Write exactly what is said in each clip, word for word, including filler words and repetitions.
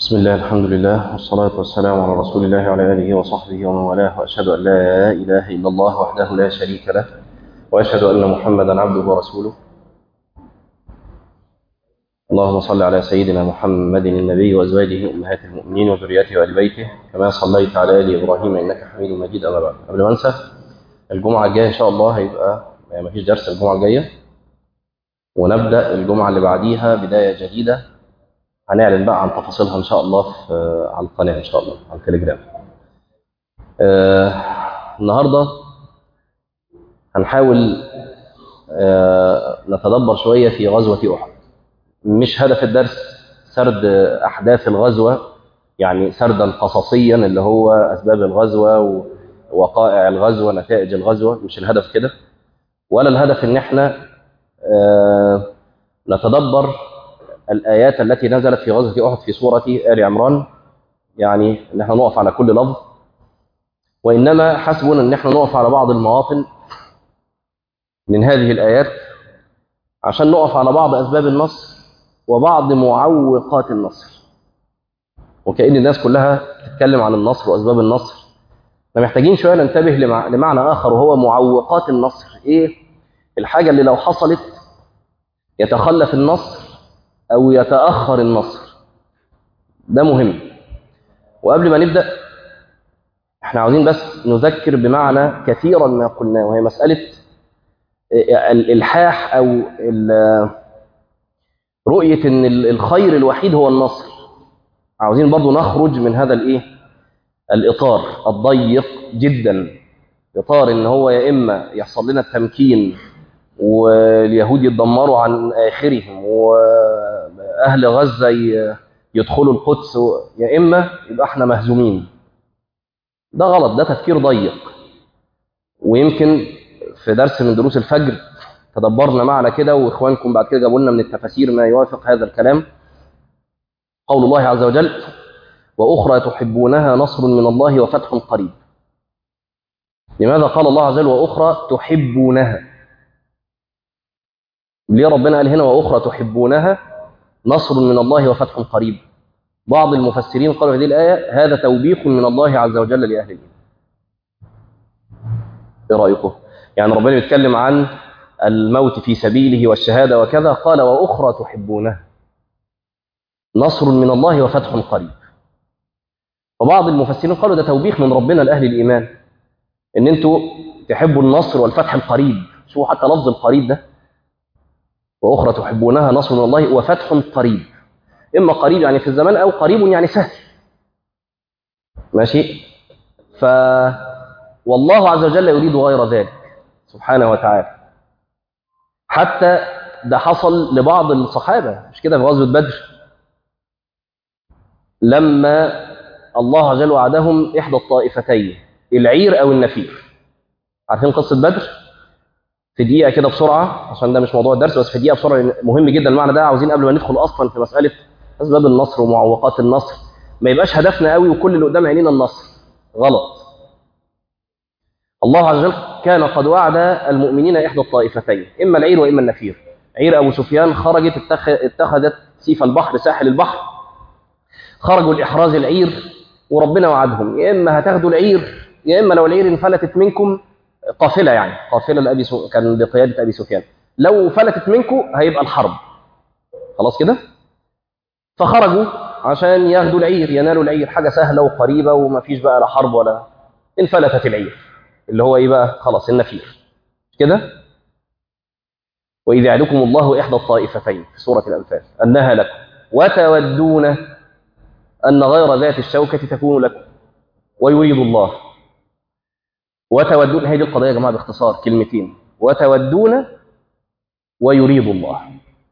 بسم الله الحمد لله والصلاة والسلام على رسول الله وعلى آله وصحبه ومن والاه، وأشهد أن لا إله إلا الله وحده لا شريك له، وأشهد أن محمدا عبده ورسوله. اللهم صل على سيدنا محمد النبي وأزواجه أمهات المؤمنين وذريته وآل بيته كما صليت على آل إبراهيم إنك حميد مجيد. أما بعد، قبل ما أنسى، الجمعة الجاية إن شاء الله هيبقى يعني مفيش درس الجمعة الجاية، ونبدأ الجمعة اللي بعديها بداية جديدة هنعلن بقى عن تفاصيلها إن شاء الله في على القناة إن شاء الله على التليجرام. آه النهاردة هنحاول آه نتدبر شوية في غزوة أحد. مش هدف الدرس سرد أحداث الغزوة، يعني سردا قصصيا اللي هو أسباب الغزوة ووقائع الغزوة نتائج الغزوة، مش الهدف كده، ولا الهدف إن احنا آه نتدبر الآيات التي نزلت في غزوة أحد في سورة آل عمران، يعني إن احنا نقف على كل لفظ، وإنما حسبنا إن احنا نقف على بعض المواطن من هذه الآيات عشان نقف على بعض أسباب النصر وبعض معوقات النصر. وكأن الناس كلها تتكلم عن النصر وأسباب النصر، احنا محتاجين شوية ننتبه لمعنى آخر، وهو معوقات النصر. إيه الحاجة اللي لو حصلت يتخلف النصر أو يتأخر النصر؟ ده مهم. وقبل ما نبدأ احنا عاوزين بس نذكر بمعنى كثيرا ما قلناه، وهي مسألة الإلحاح أو رؤية أن الخير الوحيد هو النصر. عاوزين برضو نخرج من هذا الإيه؟ الإطار الضيق جدا، إطار أن هو يا إما يحصل لنا التمكين واليهود يتدمروا عن آخرهم وأهل غزة يدخلوا القدس، يا إما يبقى احنا مهزومين. ده غلط، ده تفكير ضيق. ويمكن في درس من دروس الفجر تدبرنا معنى كده، وإخوانكم بعد كده جابوا لنا من التفاسير ما يوافق هذا الكلام. قول الله عز وجل: وأخرى تحبونها نصر من الله وفتح قريب. لماذا قال الله عز وجل وأخرى تحبونها؟ ليه ربنا قال هنا وأخرى تحبونها نصر من الله وفتح قريب؟ بعض المفسرين قالوا هذه الآية هذا توبيخ من الله عز وجل لأهل الإيمان. إيه رأيكم؟ يعني ربنا بيتكلم عن الموت في سبيله والشهادة وكذا، قال وأخرى تحبونها نصر من الله وفتح قريب. وبعض المفسرين قالوا ده توبيخ من ربنا لأهل الإيمان، إن أنتوا تحبوا النصر والفتح القريب. شوفوا حتى لفظ القريب ده، وأخرى تحبونها نصر من الله وفتح قريب. إما قريب يعني في الزمان، أو قريب يعني سهل. ماشي؟ ف والله عز وجل يريد غير ذلك سبحانه وتعالى. حتى ده حصل لبعض الصحابة، مش كده؟ في غزوة بدر لما الله عز وجل وعدهم إحدى الطائفتين، العير أو النفير. عارفين قصة بدر؟ في دقيقة كده بسرعة، عشان ده مش موضوع الدرس، بس في دقيقة بسرعة مهم جدا المعنى ده. عاوزين قبل ما ندخل أصلا في مسألة أسباب النصر ومعوقات النصر ما يبقاش هدفنا قوي وكل اللي قدام عينينا النصر. غلط. الله عز وجل كان قد وعد المؤمنين إحدى الطائفتين، إما العير وإما النفير. عير أبو سفيان خرجت اتخذت سيف البحر ساحل البحر، خرجوا لإحراز العير، وربنا وعدهم يا إما هتاخدوا العير، يا إما لو العير انفلتت منكم، قافلة يعني قافلة لأبي سو... كان بقيادة أبي سفيان، لو فلتت منكم هيبقى الحرب. خلاص كده؟ فخرجوا عشان ياخدوا العير، ينالوا العير، حاجة سهلة وقريبة وما فيش بقى لا حرب ولا. انفلتت العير اللي هو إيه بقى؟ خلاص النفير كده. وإذ يعدكم الله إحدى الطائفتين في سورة الأنفال أنها لكم وتودون أن غير ذات الشوكة تكون لكم ويريد الله. وتودون، هذه القضية يا جماعة باختصار كلمتين: وتودون ويريد الله.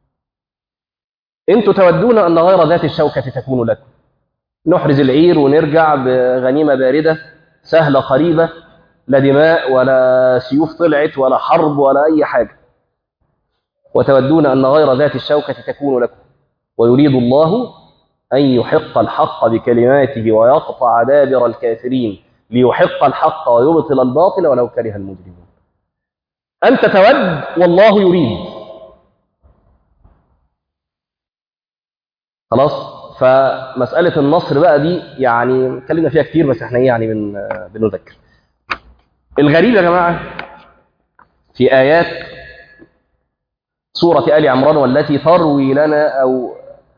انتوا تودون أن غير ذات الشوكة تكون لكم، نحرز العير ونرجع بغنيمة باردة سهلة قريبة، لا دماء ولا سيوف طلعت ولا حرب ولا أي حاجة. وتودون أن غير ذات الشوكة تكون لكم ويريد الله أن يحق الحق بكلماته ويقطع دابر الكافرين ليحق الحق ويبطل الباطل ولو كره المجرمون. أنت تود والله يريد. خلاص؟ فمسألة النصر بقى دي يعني اتكلمنا فيها كتير، بس احنا ايه يعني بن بنذكر. الغريب يا جماعة في آيات سورة آل عمران والتي تروي لنا أو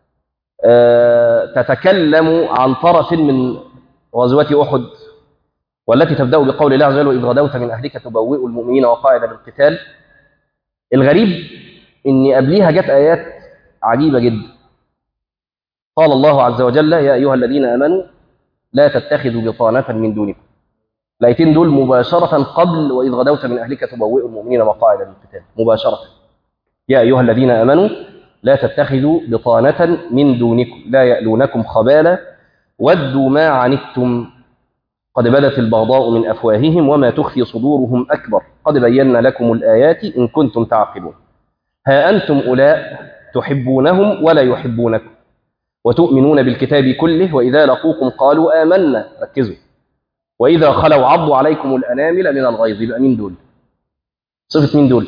آه تتكلم عن طرف من غزوة أحد، والتي تبدأ بقول الله عز وجل وإذ غدوت من أهلك تبوئ المؤمنين وقاعد للقتال. الغريب إن قبليها جت آيات عجيبة جدا. قال الله عز وجل يا أيها الذين آمنوا لا تتخذوا بطانة من دونكم. الآيتين دول مباشرة قبل وإذ غدوت من أهلك تبوئ المؤمنين مقاعد للقتال، مباشرة. يا أيها الذين آمنوا لا تتخذوا بطانة من دونكم لا يألونكم خبالا ودوا ما عنتم قد بدت البغضاء من أفواههم وما تخفي صدورهم أكبر قد بينا لكم الآيات إن كنتم تعقلون. ها أنتم أولاء تحبونهم ولا يحبونكم وتؤمنون بالكتاب كله وإذا لقوكم قالوا آمنا. ركزوا. وإذا خلوا عضوا عليكم الأنامل من الغيظ. يبقى مين دول؟ صفة مين دول؟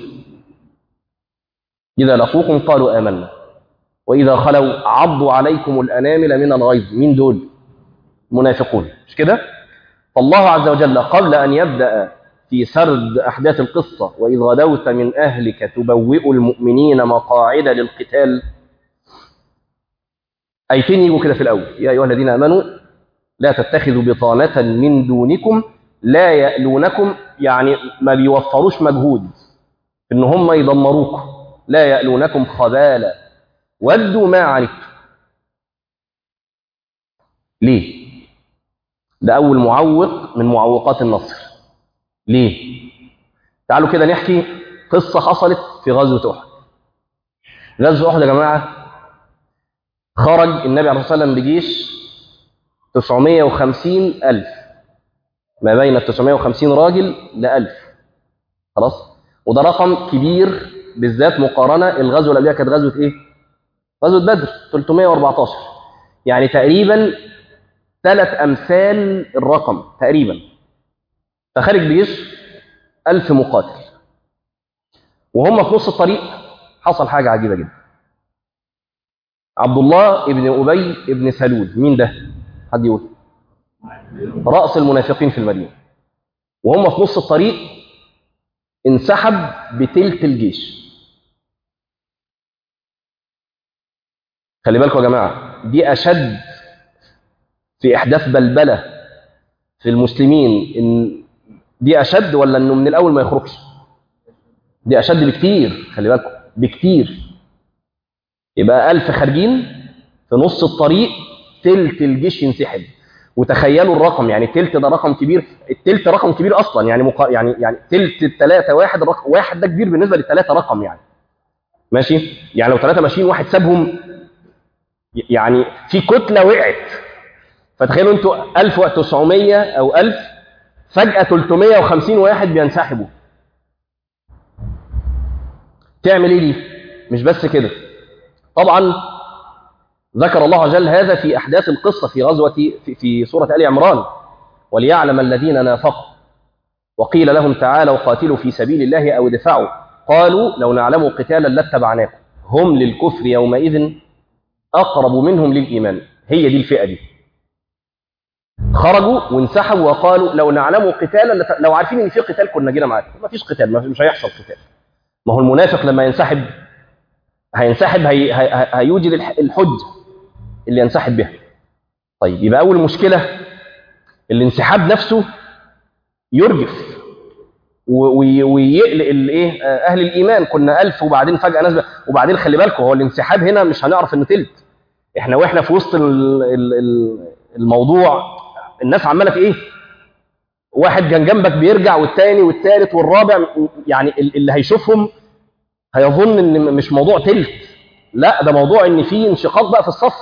إذا لقوكم قالوا آمنا وإذا خلوا عضوا عليكم الأنامل من الغيظ. مين دول؟ منافقون، مش كده؟ فالله عز وجل قبل أن يبدأ في سرد أحداث القصة وإذ غدوت من أهلك تبوئ المؤمنين مقاعد للقتال، أيتين يجوا كده في الأول. يا أيها الذين آمنوا لا تتخذوا بطانة من دونكم لا يألونكم، يعني ما بيوفروش مجهود إن هم يدمروكم. لا يألونكم خبالا ودوا ما عنتم. ليه؟ ده أول معوق من معوقات النصر. ليه؟ تعالوا كده نحكي قصة حصلت في غزوة أحد. غزوة أحد يا جماعة خرج النبي عليه الصلاة والسلام بجيش تسعمائة وخمسين ألف، ما بين ال تسعمائة وخمسين راجل ل ألف. خلاص؟ وده رقم كبير بالذات مقارنة. الغزوة اللي قبلها كانت غزوة إيه؟ غزوة بدر ثلاثمائة وأربعة عشر، يعني تقريبا ثلاث أمثال الرقم تقريبا. فخارج بجيش ألف مقاتل، وهم في نص الطريق حصل حاجة عجيبة جدا. عبد الله ابن أبي ابن سلول، مين ده؟ حد يقول؟ رأس المنافقين في المدينة. وهم في نص الطريق انسحب بتلت الجيش. خلي بالكم يا جماعة، دي أشد في إحداث بلبلة في المسلمين. إن دي أشد ولا إنه من الأول ما يخرجش؟ دي أشد بكتير، خلي بالكم بكتير. يبقى ألف خارجين في نص الطريق تلت الجيش ينسحب. وتخيلوا الرقم، يعني تلت ده رقم كبير. التلت رقم كبير أصلا، يعني مقا... يعني يعني تلت الثلاثة واحد رقم واحد ده كبير بالنسبة للثلاثة رقم يعني. ماشي؟ يعني لو ثلاثة ماشيين واحد سابهم يعني في كتلة وقعت. فتخيلوا انتوا ألف وتسعمائة أو ألف فجأة ثلاثمائة وخمسين واحد بينسحبوا. تعمل ايه دي؟ مش بس كده، طبعا ذكر الله عز وجل هذا في أحداث القصة في غزوة في, في سورة آل عمران وليعلم الذين نافقوا وقيل لهم تعالوا قاتلوا في سبيل الله أو ادفعوا قالوا لو نعلم قتالا لاتبعناكم هم للكفر يومئذ أقرب منهم للإيمان. هي دي الفئة دي، خرجوا وانسحبوا وقالوا لو نعلم قتالا، لو عارفين ان في قتال كنا جينا معاكم. ما فيش قتال، مش هيحصل قتال. ما هو المنافق لما ينسحب هينسحب هي هي هيوجد الحجة اللي ينسحب بها. طيب يبقى أول مشكلة الانسحاب نفسه يرجف ويقلق الايه اهل الايمان. كنا ألف وبعدين فجأة نزل. وبعدين خلي بالكم هو الانسحاب هنا مش هنعرف انه تلت. احنا واحنا في وسط الموضوع الناس عماله في ايه؟ واحد كان جنبك بيرجع والتاني والتالت والرابع، يعني اللي هيشوفهم هيظن ان مش موضوع تلت، لا ده موضوع ان في انشقاق بقى في الصف.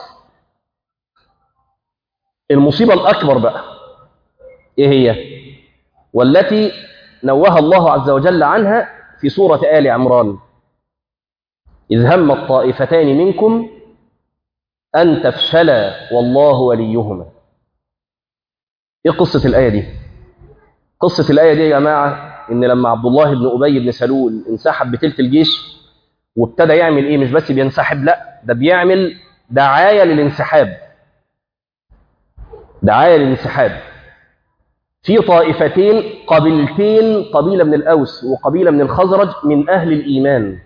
المصيبة الأكبر بقى ايه هي؟ والتي نوه الله عز وجل عنها في سورة آل عمران إذ هم الطائفتان منكم أن تفشلا والله وليهما. ايه قصة الآية دي؟ قصة الآية دي يا جماعة إن لما عبد الله بن أبي بن سلول انسحب بتلت الجيش وابتدى يعمل إيه؟ مش بس بينسحب، لا ده بيعمل دعاية للانسحاب، دعاية للانسحاب. في طائفتين، قبيلتين، قبيلة من الأوس وقبيلة من الخزرج من أهل الإيمان،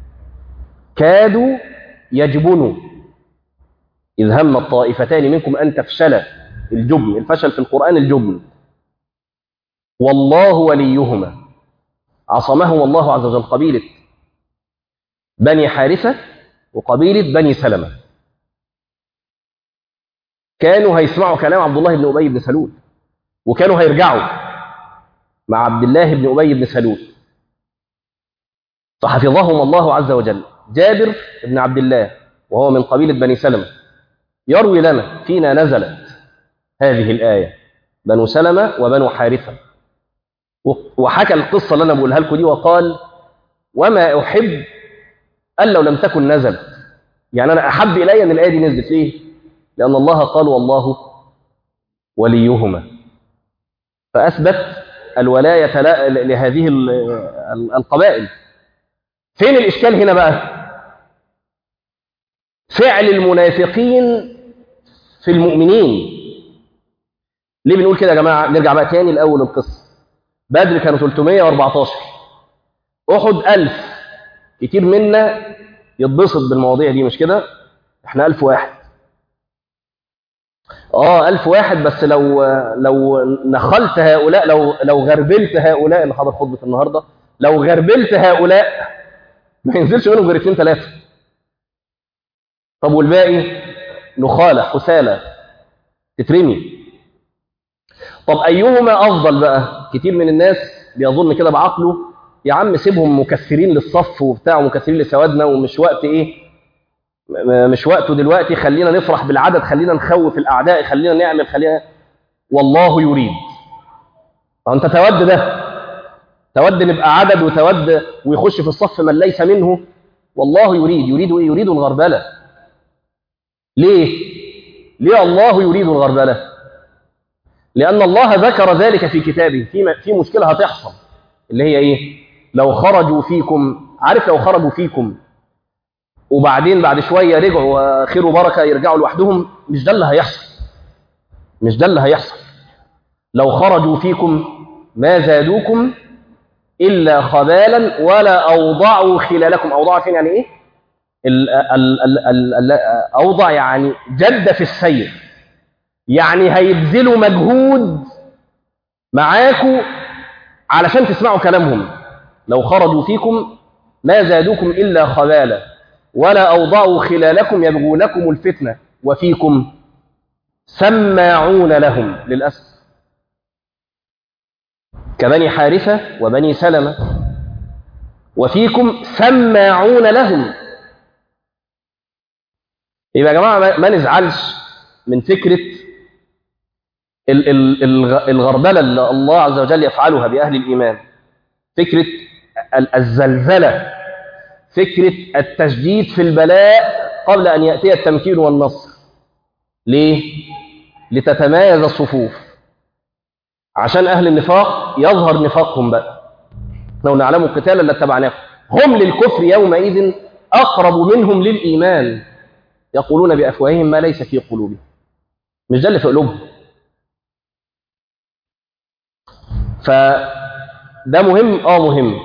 كادوا يجبنوا إذ هم الطائفتان منكم أن تفشلا. الجبن، الفشل في القرآن الجبن. والله وليهما، عصمهم الله عز وجل. قبيلة بني حارثة وقبيلة بني سلمة كانوا هيسمعوا كلام عبد الله بن أبي بن سلول، وكانوا هيرجعوا مع عبد الله بن أبي بن سلول، فحفظهم الله عز وجل. جابر بن عبد الله وهو من قبيلة بني سلمة يروي لنا فينا نزلت هذه الآية، بنو سلمة وبنو حارثة، وحكى القصة اللي أنا بقولها لكم دي وقال: وما أحب أن لو لم تكن نزلت. يعني أنا أحب إلي أن الآية دي نزلت. ليه؟ لأن الله قال: والله وليهما، فأثبت الولاية لهذه القبائل. فين الإشكال هنا بقى؟ فعل المنافقين في المؤمنين. ليه بنقول كده يا جماعة؟ نرجع بقى تاني لأول القصة. بدر كانوا ثلاثمائة وأربعة عشر، أحد ألف. كتير منا يتبسط بالمواضيع دي، مش كده؟ احنا ألف واحد. اه ألف واحد، بس لو لو نخلت هؤلاء، لو لو غربلت هؤلاء اللي حضر خطبة النهارده، لو غربلت هؤلاء ما ينزلش منهم غير اثنين ثلاثة. طب والباقي نخالة حسالة تترمي. طب أيهما أفضل بقى؟ كتير من الناس بيظن كده بعقله: يا عم سيبهم مكثرين للصف وبتاع ومكثرين لسوادنا، ومش وقت إيه، مش وقته دلوقتي، خلينا نفرح بالعدد، خلينا نخوف الأعداء، خلينا نعمل، خلينا. والله يريد. أنت تود ده، تود نبقى عدد، وتود ويخش في الصف من ليس منه. والله يريد. يريد إيه؟ يريد الغربلة. ليه؟ ليه الله يريد الغربلة؟ لأن الله ذكر ذلك في كتابه. في في مشكلة هتحصل، اللي هي إيه؟ لو خرجوا فيكم. عارف لو خرجوا فيكم وبعدين بعد شوية رجعوا خير وبركة يرجعوا لوحدهم، مش ده اللي هيحصل. مش ده اللي هيحصل. لو خرجوا فيكم ما زادوكم إلا خبالا ولا أوضعوا خلالكم. أوضعوا فين يعني إيه؟ ال ال ال ال ال أوضع يعني جد في السير، يعني هيبذلوا مجهود معاكم علشان تسمعوا كلامهم. لو خرجوا فيكم ما زادوكم إلا خبالا ولا أوضعوا خلالكم يبغونكم الفتنة وفيكم سماعون لهم. للأسف كبني حارثة وبني سلمة، وفيكم سماعون لهم. يبقى يا جماعة ما نزعلش من فكرة الغربلة اللي الله عز وجل يفعلها بأهل الإيمان، فكرة الزلزلة، فكرة التشديد في البلاء قبل أن يأتي التمكين والنصر. ليه؟ لتتمايز الصفوف، عشان أهل النفاق يظهر نفاقهم بقى. لو نعلموا قتالا لاتبعناكم. هم للكفر يومئذ أقرب منهم للإيمان، يقولون بأفواههم ما ليس في قلوبهم. مش ده اللي في قلوبهم. فده مهم. اه مهم.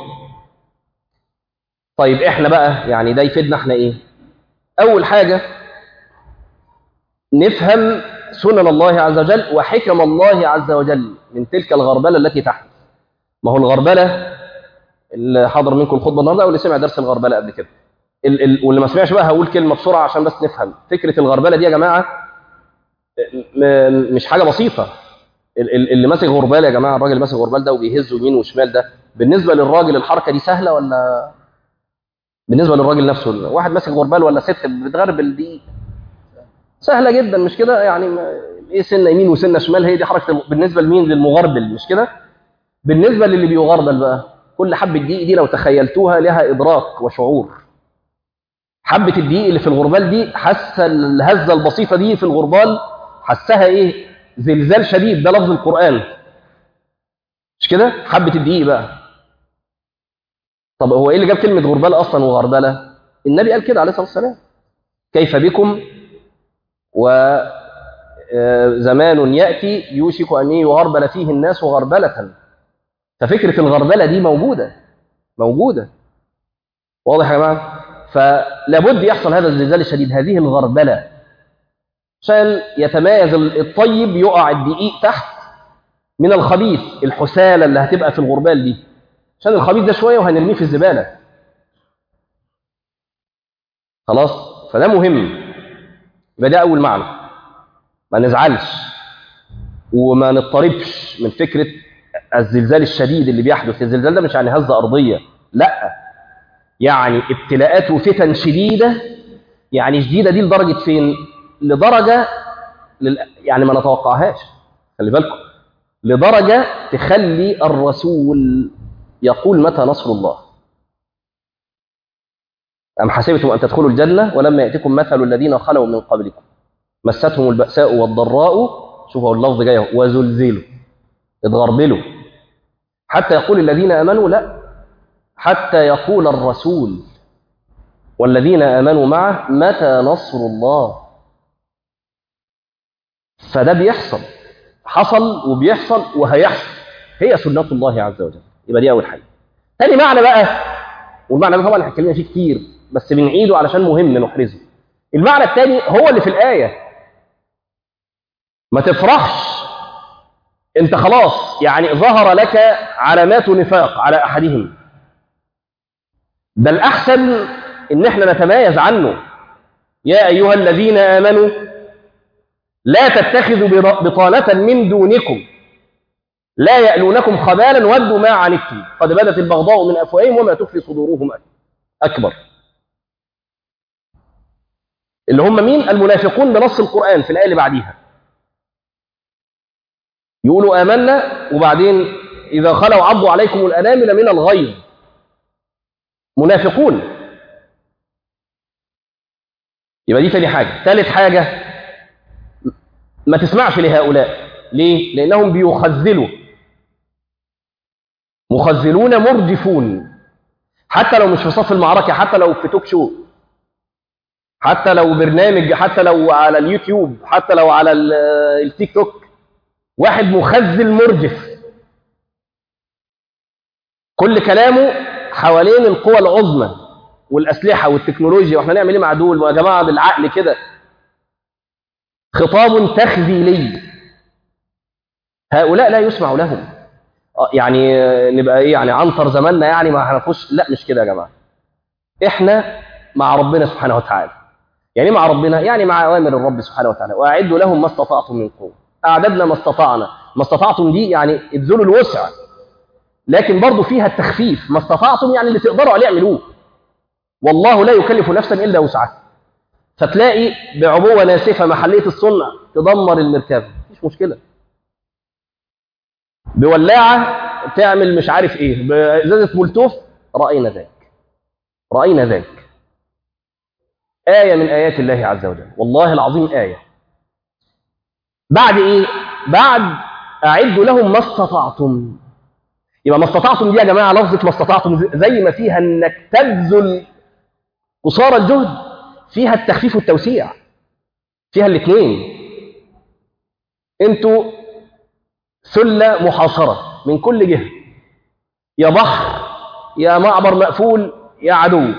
طيب احنا بقى يعني ده يفيدنا احنا ايه؟ اول حاجة نفهم سنن الله عز وجل وحكم الله عز وجل من تلك الغربلة التي تحدث. ما هو الغربلة اللي حضر منكم الخطبة النهارده، واللي سمع درس الغربلة قبل كده، ال ال واللي ما سمعش بقى هقول كلمة بسرعة عشان بس نفهم فكرة الغربلة دي يا جماعة. مش حاجة بسيطة. اللي ماسك غربال يا جماعة، الراجل اللي ماسك غربال ده وبيهزه يمين وشمال، ده بالنسبة للراجل الحركة دي سهلة ولا بالنسبة للراجل نفسه؟ واحد ماسك غربال ولا ست بتغربل دي سهلة جدا، مش كده؟ يعني ايه سنة يمين وسنة شمال، هي دي حركة بالنسبة لمين؟ للمغربل، مش كده؟ بالنسبة للي بيغربل بقى، كل حبة دقيق دي لو تخيلتوها لها إدراك وشعور. حبة الدقيق اللي في الغربال دي، حاسة الهزة البسيطة دي في الغربال، حسها ايه؟ زلزال شديد. ده لفظ القرآن، مش كده؟ حبة الدقيق بقى. طب هو ايه اللي جاب كلمة غربال اصلا وغربلة؟ النبي قال كده عليه الصلاة والسلام: كيف بكم وزمان يأتي يوشك أن يغربل فيه الناس غربلة. ففكرة الغربلة دي موجودة موجودة واضح يا جماعة؟ فلابد يحصل هذا الزلزال الشديد، هذه الغربلة، عشان يتميز الطيب، يقع الدقيق تحت من الخبيث، الحسالة اللي هتبقى في الغربال دي، عشان الخبيث ده شوية وهنرميه في الزبالة. خلاص؟ فده مهم. يبقى ده أول معنى. ما نزعلش وما نضطربش من فكرة الزلزال الشديد اللي بيحدث. الزلزال ده مش يعني هزة أرضية، لا، يعني ابتلاءات وفتن شديدة. يعني شديدة دي لدرجة فين؟ لدرجة لل... يعني ما نتوقعهاش، خلي بالكم، لدرجة تخلي الرسول يقول متى نصر الله؟ أم حسبتم أن تدخلوا الجنة ولما يأتكم مثل الذين خلوا من قبلكم مستهم البأساء والضراء، شوفوا اللفظ جاي، وزلزلوا، اتغربلوا، حتى يقول الذين آمنوا، لا، حتى يقول الرسول والذين آمنوا معه متى نصر الله. فده بيحصل، حصل وبيحصل وهيحصل، هي سنة الله عز وجل. يبقى دي أول حاجة. تاني معنى بقى، والمعنى ده طبعا احنا اتكلمنا فيه كتير بس بنعيده علشان مهم نحرزه. المعنى الثاني هو اللي في الآية. ما تفرحش انت خلاص يعني ظهر لك علامات نفاق على أحدهم، ده الأحسن إن احنا نتميز عنه. يا أيها الذين آمنوا لا تتخذوا بطانة من دونكم لا يألونكم خبالا ودوا ما عنتم قد بدت البغضاء من أفواههم وما تخفي صدورهم أكبر. اللي هم مين؟ المنافقون بنص القرآن في الآية اللي بعديها. يقولوا آمنا وبعدين إذا خلوا عضوا عليكم الأنامل من الغيظ. منافقون. يبقى دي تاني حاجة. ثالث حاجة، ما تسمعش لهؤلاء. ليه؟ لأنهم بيخذلوا، مخذلون مرجفون، حتى لو مش في صف المعركة، حتى لو في توك شو، حتى لو برنامج، حتى لو على اليوتيوب، حتى لو على التيك توك، واحد مخذل مرجف كل كلامه حوالين القوى العظمى والأسلحة والتكنولوجيا، واحنا نعمل ايه مع دول ويا جماعة بالعقل كده. خطاب تخذيلي، هؤلاء لا يسمع لهم. يعني نبقى ايه يعني عنتر زماننا يعني ما هنفوش، لا مش كده يا جماعة. احنا مع ربنا سبحانه وتعالى. يعني مع ربنا يعني مع أوامر الرب سبحانه وتعالى. وأعدوا لهم ما استطعتم من قوة. أعددنا ما استطعنا. ما استطعتم دي يعني ابذلوا الوسع، لكن برضو فيها التخفيف. ما استطعتم يعني اللي تقدروا عليه اعملوه، والله لا يكلف نفسا إلا وسعها. فتلاقي بعبوة ناسفة محلية الصنع تدمر المركبة، مفيش مشكلة. بولاعة تعمل مش عارف ايه، بإزازة مولتوف، رأينا ذلك رأينا ذلك. آية من آيات الله عز وجل، والله العظيم آية. بعد إيه؟ بعد أعدوا لهم ما استطعتم. يبقى ما استطعتم دي يا جماعة، لفظة ما استطعتم زي ما فيها إنك تبذل قصارى الجهد، فيها التخفيف والتوسيع، فيها الاثنين. أنتوا سلة محاصرة من كل جهة، يا بحر يا معبر مقفول يا عدو،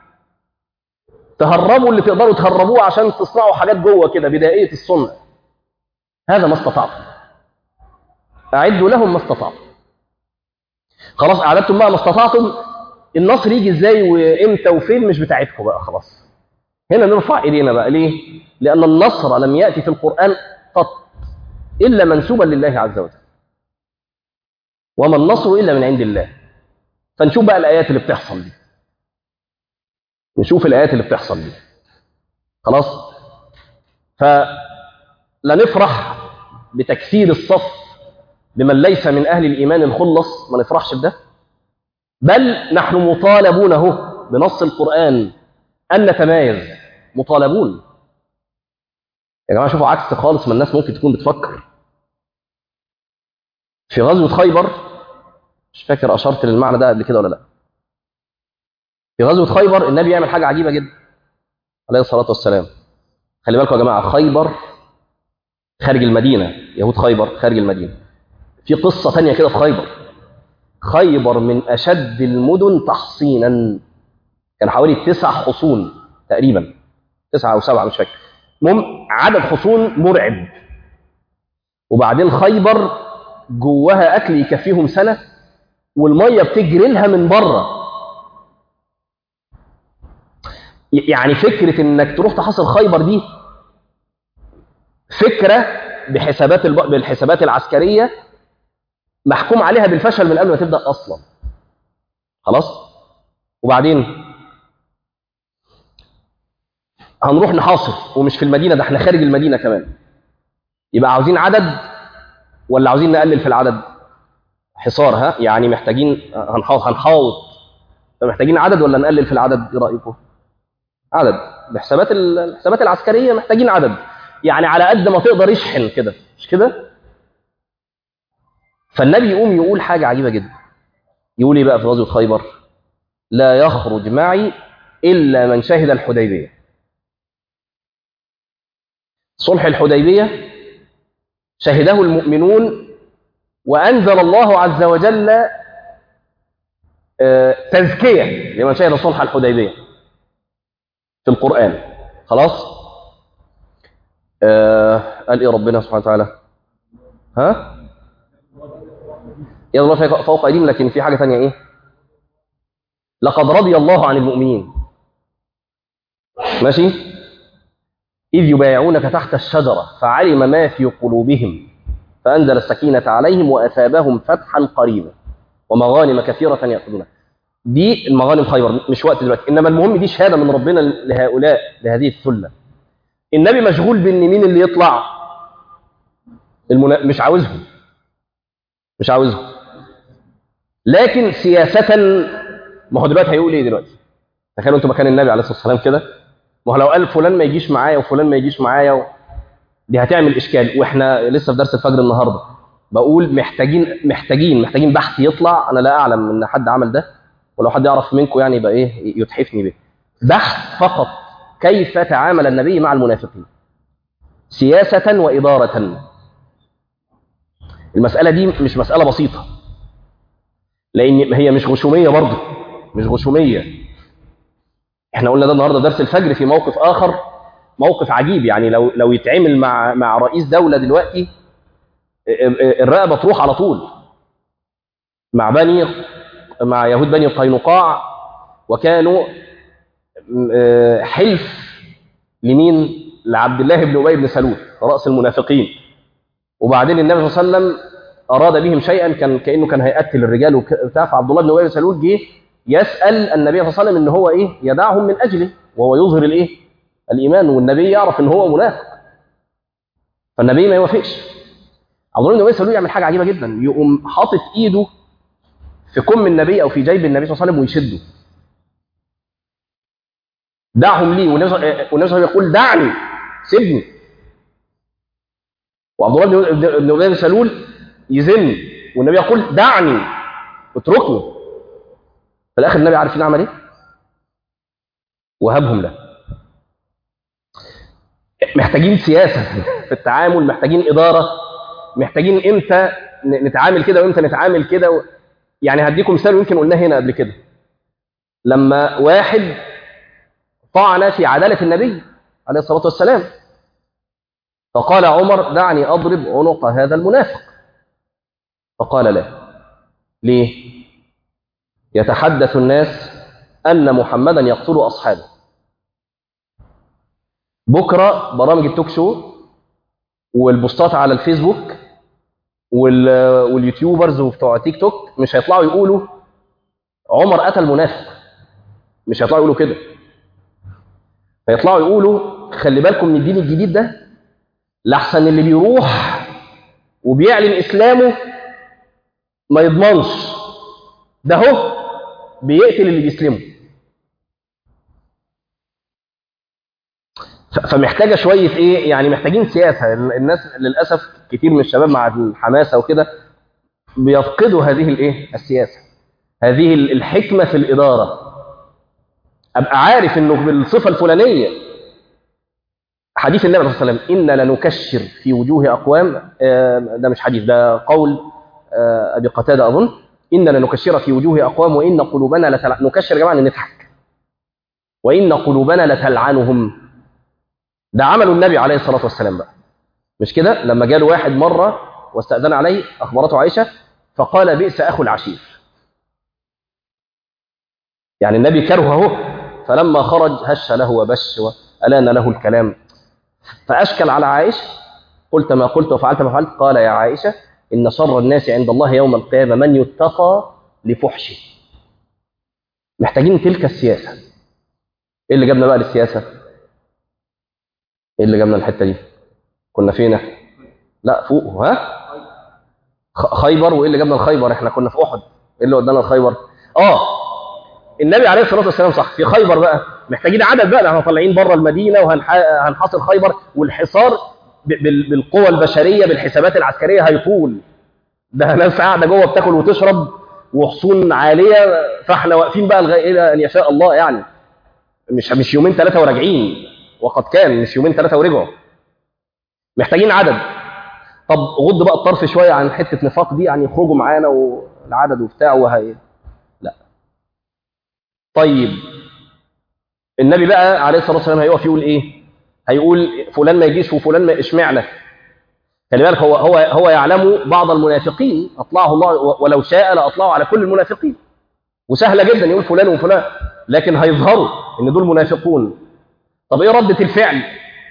تهربوا اللي تقدروا تهربوه عشان تصنعوا حاجات جوه كده بدائية الصنع. هذا ما استطعتم. أعدوا لهم ما استطعتم. خلاص أعددتم بقى ما استطعتم. النصر يجي ازاي وامتى وفين مش بتاعتكم بقى خلاص. هنا نرفع ايدينا بقى. ليه؟ لأن النصر لم يأتي في القرآن قط إلا منسوبا لله عز وجل، وما النصر إلا من عند الله. فنشوف بقى الآيات اللي بتحصل دي، نشوف الآيات اللي بتحصل دي. خلاص. فلا نفرح بتكسير الصف بمن ليس من أهل الإيمان الخلص، ما نفرحش بده، بل نحن مطالبون اهو بنص القرآن أن نتمايز، مطالبون. يا جماعة شوفوا عكس خالص ما الناس ممكن تكون بتفكر. في غزوة خيبر، مش فاكر أشرت للمعنى ده قبل كده ولا لا. في غزوة خيبر النبي يعمل حاجة عجيبة جدا عليه الصلاة والسلام. خلي بالكم يا جماعة، خيبر خارج المدينة، يهود خيبر خارج المدينة. في قصة تانية كده في خيبر. خيبر من أشد المدن تحصينا، كان حوالي تسع حصون تقريبا، تسعة أو سبعة مش فاكر، المهم عدد حصون مرعب. وبعدين خيبر جواها أكل يكفيهم سنة، والمية بتجري لها من بره. يعني فكرة إنك تروح تحاصر خيبر دي فكرة بحسابات الب... بالحسابات العسكرية محكوم عليها بالفشل من قبل ما تبدأ أصلا. خلاص. وبعدين هنروح نحاصر ومش في المدينة، ده احنا خارج المدينة كمان. يبقى عاوزين عدد ولا عاوزين نقلل في العدد؟ حصار، ها، يعني محتاجين هنحاوط هنحاوط محتاجين عدد ولا نقلل في العدد؟ ايه رأيكم؟ عدد. بحسابات الحسابات العسكرية محتاجين عدد، يعني على قد ما تقدر يشحن كده، مش كده؟ فالنبي يقوم يقول حاجة عجيبة جدا. يقول ايه بقى في غزوة خيبر؟ لا يخرج معي إلا من شهد الحديبية. صلح الحديبية شهده المؤمنون، وأنزل الله عز وجل تزكية لمن شهد صلح الحديبية في القرآن. خلاص. آه قال إيه ربنا سبحانه وتعالى؟ ها؟ يد الله فوق أيديهم، لكن في حاجة ثانية إيه؟ لقد رضي الله عن المؤمنين، ماشي، إذ يبايعونك تحت الشجرة فعلم ما في قلوبهم فأنزل السكينة عليهم وأثابهم فتحا قريبا ومغانم كثيرة يأخذونها. دي المغانم خيبر، مش وقت دلوقتي، إنما المهم دي شهادة من ربنا لهؤلاء، لهذه الثلة. النبي مشغول بإن مين اللي يطلع؟ المنا... مش عاوزهم مش عاوزهم لكن سياسة. ما هو دلوقتي هيقول إيه دلوقتي؟ تخيلوا أنتم مكان النبي عليه الصلاة والسلام كده، ما هو لو قال فلان ما يجيش معايا وفلان ما يجيش معايا و... دي هتعمل إشكال. وإحنا لسه في درس الفجر النهاردة بقول محتاجين محتاجين محتاجين بحث يطلع. أنا لا أعلم إن حد عمل ده، ولو حد يعرف منكم يعني يبقى إيه يتحفني به. بحث فقط كيف تعامل النبي مع المنافقين سياسة وإدارة. المسألة دي مش مسألة بسيطة، لأن هي مش غشومية برضه، مش غشومية. احنا قلنا ده النهارده درس الفجر في موقف آخر، موقف عجيب. يعني لو لو يتعامل مع مع رئيس دولة دلوقتي الرقبة تروح على طول. مع بني مع يهود بني قينقاع، وكانوا حلف لمين؟ لعبد الله بن أبي بن سلول رأس المنافقين. وبعدين النبي صلى الله عليه وسلم أراد بهم شيئا، كان كأنه كان هيقتل الرجال وبتاع، فعبد الله بن أبي بن سلول جه يسأل النبي صلى الله عليه وسلم إن هو إيه يدعهم من أجله، وهو يظهر الإيه؟ الإيمان، والنبي يعرف إن هو منافق، فالنبي ما يوافقش. عبد الله بن أبي بن سلول يعمل حاجة عجيبة جدا، يقوم حاطط إيده في كم النبي أو في جيب النبي صلى الله عليه وسلم ويشده. دعهم لي، والنبي صلى الله عليه وسلم يقول دعني، سيبني. وعبد الله بن أبي بن سلول يزن، والنبي يقول دعني، اتركني. في الآخر النبي عارفين عمل إيه؟ وهبهم له. محتاجين سياسة في التعامل، محتاجين إدارة، محتاجين إمتى نتعامل كده وإمتى نتعامل كده. يعني هديكم مثال يمكن قلناه هنا قبل كده، لما واحد طعن في عدالة النبي عليه الصلاة والسلام، فقال عمر دعني أضرب عنق هذا المنافق، فقال لا. ليه؟ يتحدث الناس أن محمدا يقتل أصحابه. بكرة برامج التوك شو والبوستات على الفيسبوك واليوتيوبرز وبتوع تيك توك مش هيطلعوا يقولوا عمر قتل منافق، مش هيطلعوا يقولوا كده. هيطلعوا يقولوا خلي بالكم من الدين الجديد ده، لحسن اللي بيروح وبيعلن إسلامه ما يضمنش، ده هو بيقتل اللي بيسلمه. فمحتاجة شوية إيه؟ يعني محتاجين سياسة. الناس للأسف كتير من الشباب مع الحماسة وكده بيفقدوا هذه الإيه؟ السياسة، هذه الحكمة في الإدارة. أبقى عارف إنه بالصفة الفلانية حديث النبي صلى الله عليه وسلم إن لنكشر في وجوه أقوام، ده مش حديث، ده قول أبي قتادة أظن، إن لنكشر في وجوه أقوام وإن قلوبنا لتلعنهم. نكشر يا جماعة أن نضحك، وإن قلوبنا لتلعنهم. ده عمل النبي عليه الصلاة والسلام بقى، مش كده؟ لما جاله واحد مرة واستأذن عليه، أخبرته عائشة فقال بئس أخو العشير. يعني النبي كرهه، فلما خرج هش له وبش وألان له الكلام، فأشكل على عائشة. قلت ما قلت وفعلت ما فعلت. قال يا عائشة إن شر الناس عند الله يوم القيامة من يتقى لفحشه. محتاجين تلك السياسة. إيه اللي جابنا بقى للسياسة؟ إيه اللي جابنا الحتة دي؟ كنا فين احنا؟ لا فوق، ها؟ خيبر. وإيه اللي جابنا الخيبر؟ إحنا كنا في أحد. إيه اللي ودانا الخيبر؟ آه النبي عليه الصلاة والسلام صح. في خيبر بقى محتاجين عدد بقى، احنا طالعين بره المدينة وهنحاصر خيبر، والحصار بالقوة البشرية بالحسابات العسكرية هيطول. ده ناس قاعدة جوه بتاكل وتشرب وحصون عالية، فاحنا واقفين بقى لغاية إلى أن يشاء الله. يعني مش مش يومين ثلاثة وراجعين، وقد كان مش يومين ثلاثة ورجعوا. محتاجين عدد. طب غض بقى الطرف شوية عن حتة نفاق دي، يعني يخرجوا معانا والعدد وبتاع وهي لا. طيب النبي بقى عليه الصلاة والسلام هيقف يقول إيه؟ هيقول فلان ما يجيش وفلان ما اشمعنى. خلي بالك، هو هو هو يعلم بعض المنافقين أطلعه الله، ولو شاء لأطلعه على كل المنافقين. وسهلة جدا يقول فلان وفلان، لكن هيظهروا إن دول منافقون. طب إيه ردة الفعل؟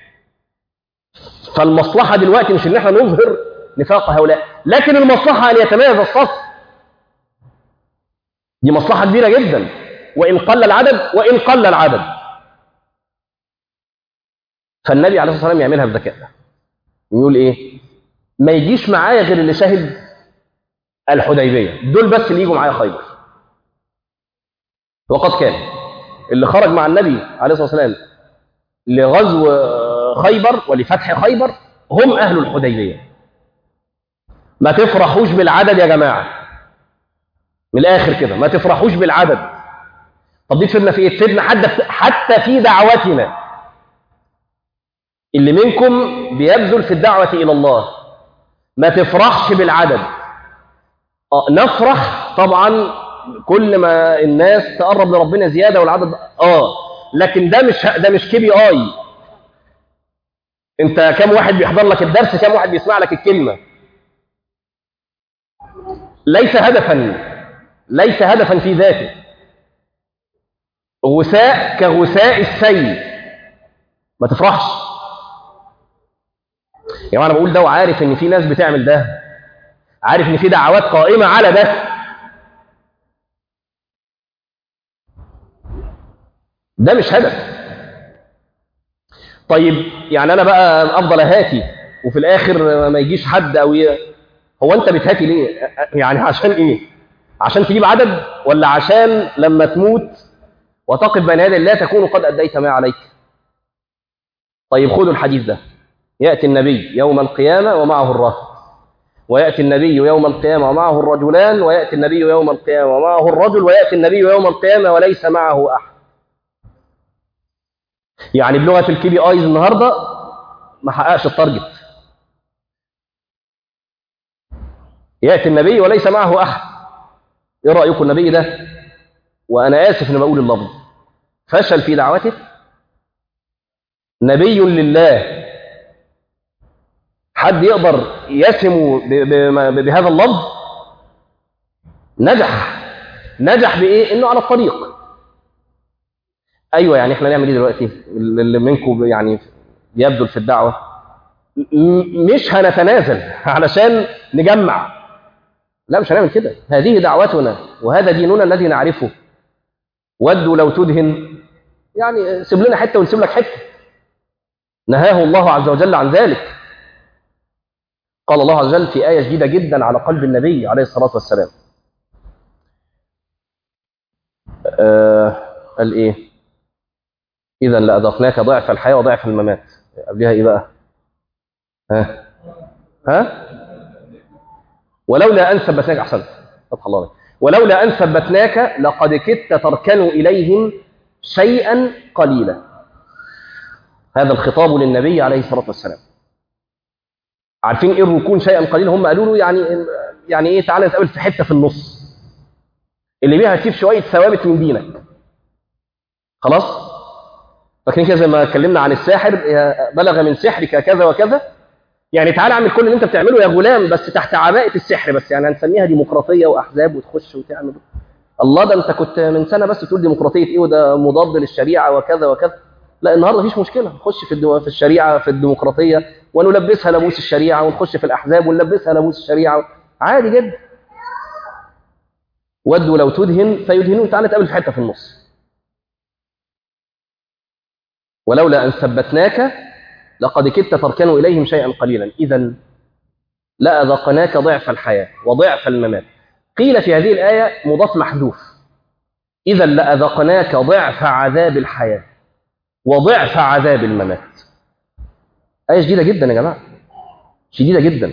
فالمصلحة دلوقتي مش إن احنا نظهر نفاق هؤلاء، لكن المصلحة أن يتميز الصف. دي مصلحة كبيرة جدا، وإن قل العدد وإن قل العدد. فالنبي عليه الصلاة والسلام يعملها بذكاء. يقول إيه؟ ما يجيش معايا غير اللي شاهد الحديبية، دول بس اللي يجوا معايا خيبر. وقد كان اللي خرج مع النبي عليه الصلاة والسلام لغزو خيبر ولفتح خيبر هم أهل الحديبية. ما تفرحوش بالعدد يا جماعة، من الآخر كده، ما تفرحوش بالعدد. طب دي تفيدنا في إيه؟ تفيدنا حتى في دعوتنا. اللي منكم بيبذل في الدعوة إلى الله ما تفرحش بالعدد. آه نفرح طبعا كل ما الناس تقرب لربنا زيادة والعدد، آه لكن ده مش ده مش كي بي آي. أنت كم واحد بيحضر لك الدرس، كم واحد بيسمع لك الكلمة. ليس هدفا ليس هدفا في ذاته. غثاء كغثاء السيل، ما تفرحش. يعني أنا بقول ده وعارف إن في ناس بتعمل ده، عارف إن في دعوات قائمة على ده. ده مش هدف. طيب يعني أنا بقى أفضل أهاتي وفي الآخر ما يجيش حد أو ي... هو أنت بتهاتي ليه؟ يعني عشان إيه؟ عشان تجيب عدد، ولا عشان لما تموت وتقف بين يدي الله تكون قد أديت ما عليك؟ طيب خذوا الحديث ده. يأتي النبي يوم القيامة ومعه الرهط، ويأتي النبي يوم القيامة ومعه الرجلان، ويأتي النبي يوم القيامة ومعه الرجل، ويأتي النبي يوم القيامة وليس معه أحد. يعني بلغة الكي بي آيز النهاردة ما حققش التارجت. يأتي النبي وليس معه أحد. إيه رأيكم النبي ده؟ وأنا آسف إن بقول اللفظ، فشل في دعوته. نبي لله، حد يقدر يسم بهذا اللفظ؟ نجح نجح بإيه؟ إنه على الطريق. أيوة، يعني إحنا نعمل إيه دلوقتي؟ اللي منكم يعني يبذل في الدعوة، مش هنتنازل علشان نجمع. لا، مش هنعمل كده. هذه دعوتنا وهذا ديننا الذي نعرفه. ودوا لو تدهن، يعني سيب لنا حتة ونسيب لك حتة. نهاه الله عز وجل عن ذلك. قال الله عز وجل في آية جديدة جدا على قلب النبي عليه الصلاة والسلام. آه قال إيه؟ إذا لأذقناك ضعف الحياة وضعف الممات. قبلها إيه بقى؟ ها؟ ها؟ ولولا أن ثبتناك، أحسنت، فتح الله عليك. ولولا أن ثبتناك لقد كدت تركن إليهم شيئا قليلا. هذا الخطاب للنبي عليه الصلاة والسلام. عارفين إيه الركون شيئا قليلا؟ هم قالوا له يعني يعني إيه، تعالى نتقابل في حتة في النص اللي بيها هتسيب شوية ثوابت من دينك. خلاص؟ فاكرين كده زي ما اتكلمنا عن الساحر، بلغ من سحرك كذا وكذا، يعني تعالى اعمل كل اللي انت بتعمله يا غلام بس تحت عباءة السحر بس، يعني هنسميها ديمقراطية وأحزاب وتخش وتعمل. الله، ده انت كنت من سنة بس تقول ديمقراطية ايه وده مضاد للشريعة وكذا وكذا. لا، النهارده مفيش مشكلة، نخش في الدو... في الشريعة في الديمقراطية ونلبسها لبوس الشريعة، ونخش في الأحزاب ونلبسها لبوس الشريعة، عادي جدا. ودوا لو تدهن فيدهنون، تعالى نتقابل في حتة في النص. ولولا أن ثبتناك لقد كدت تركن إليهم شيئا قليلا إذا لأذقناك ضعف الحياة وضعف الممات. قيل في هذه الآية مضاف محذوف، إذا لأذقناك ضعف عذاب الحياة وضعف عذاب الممات. آية شديدة جدا يا جماعة، شديدة جدا.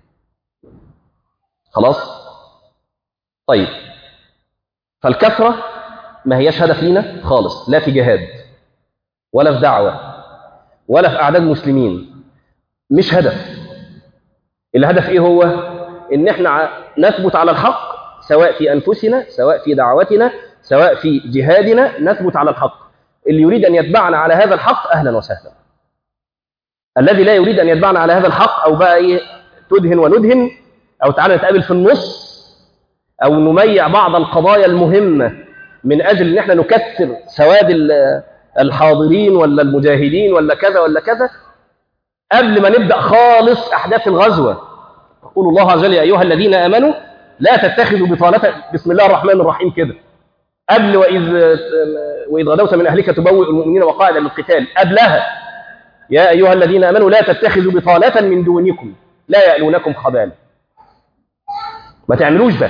خلاص؟ طيب، فالكثرة ما هياش هدف لينا خالص، لا في جهاد ولا في دعوة ولا في أعداد مسلمين، مش هدف. الهدف إيه هو؟ إن إحنا نثبت على الحق، سواء في أنفسنا سواء في دعوتنا سواء في جهادنا، نثبت على الحق. اللي يريد أن يتبعنا على هذا الحق أهلا وسهلا. الذي لا يريد أن يتبعنا على هذا الحق، أو بقى إيه، تدهن وندهن، أو تعالى نتقابل في النص، أو نميع بعض القضايا المهمة من أجل أن احنا نكثر سواد الحاضرين ولا المجاهدين ولا كذا ولا كذا، قبل ما نبدأ خالص أحداث الغزوة. يقول الله عز وجل يا أيها الذين آمنوا لا تتخذوا بطانة، بسم الله الرحمن الرحيم كده، قبل وإذ, وإذ غدوت من أهلك تبوئ المؤمنين مقاعد للقتال، قبلها يا أيها الذين آمنوا لا تتخذوا بطانة من دونكم لا يألونكم خبالا. ما تعملوش ده.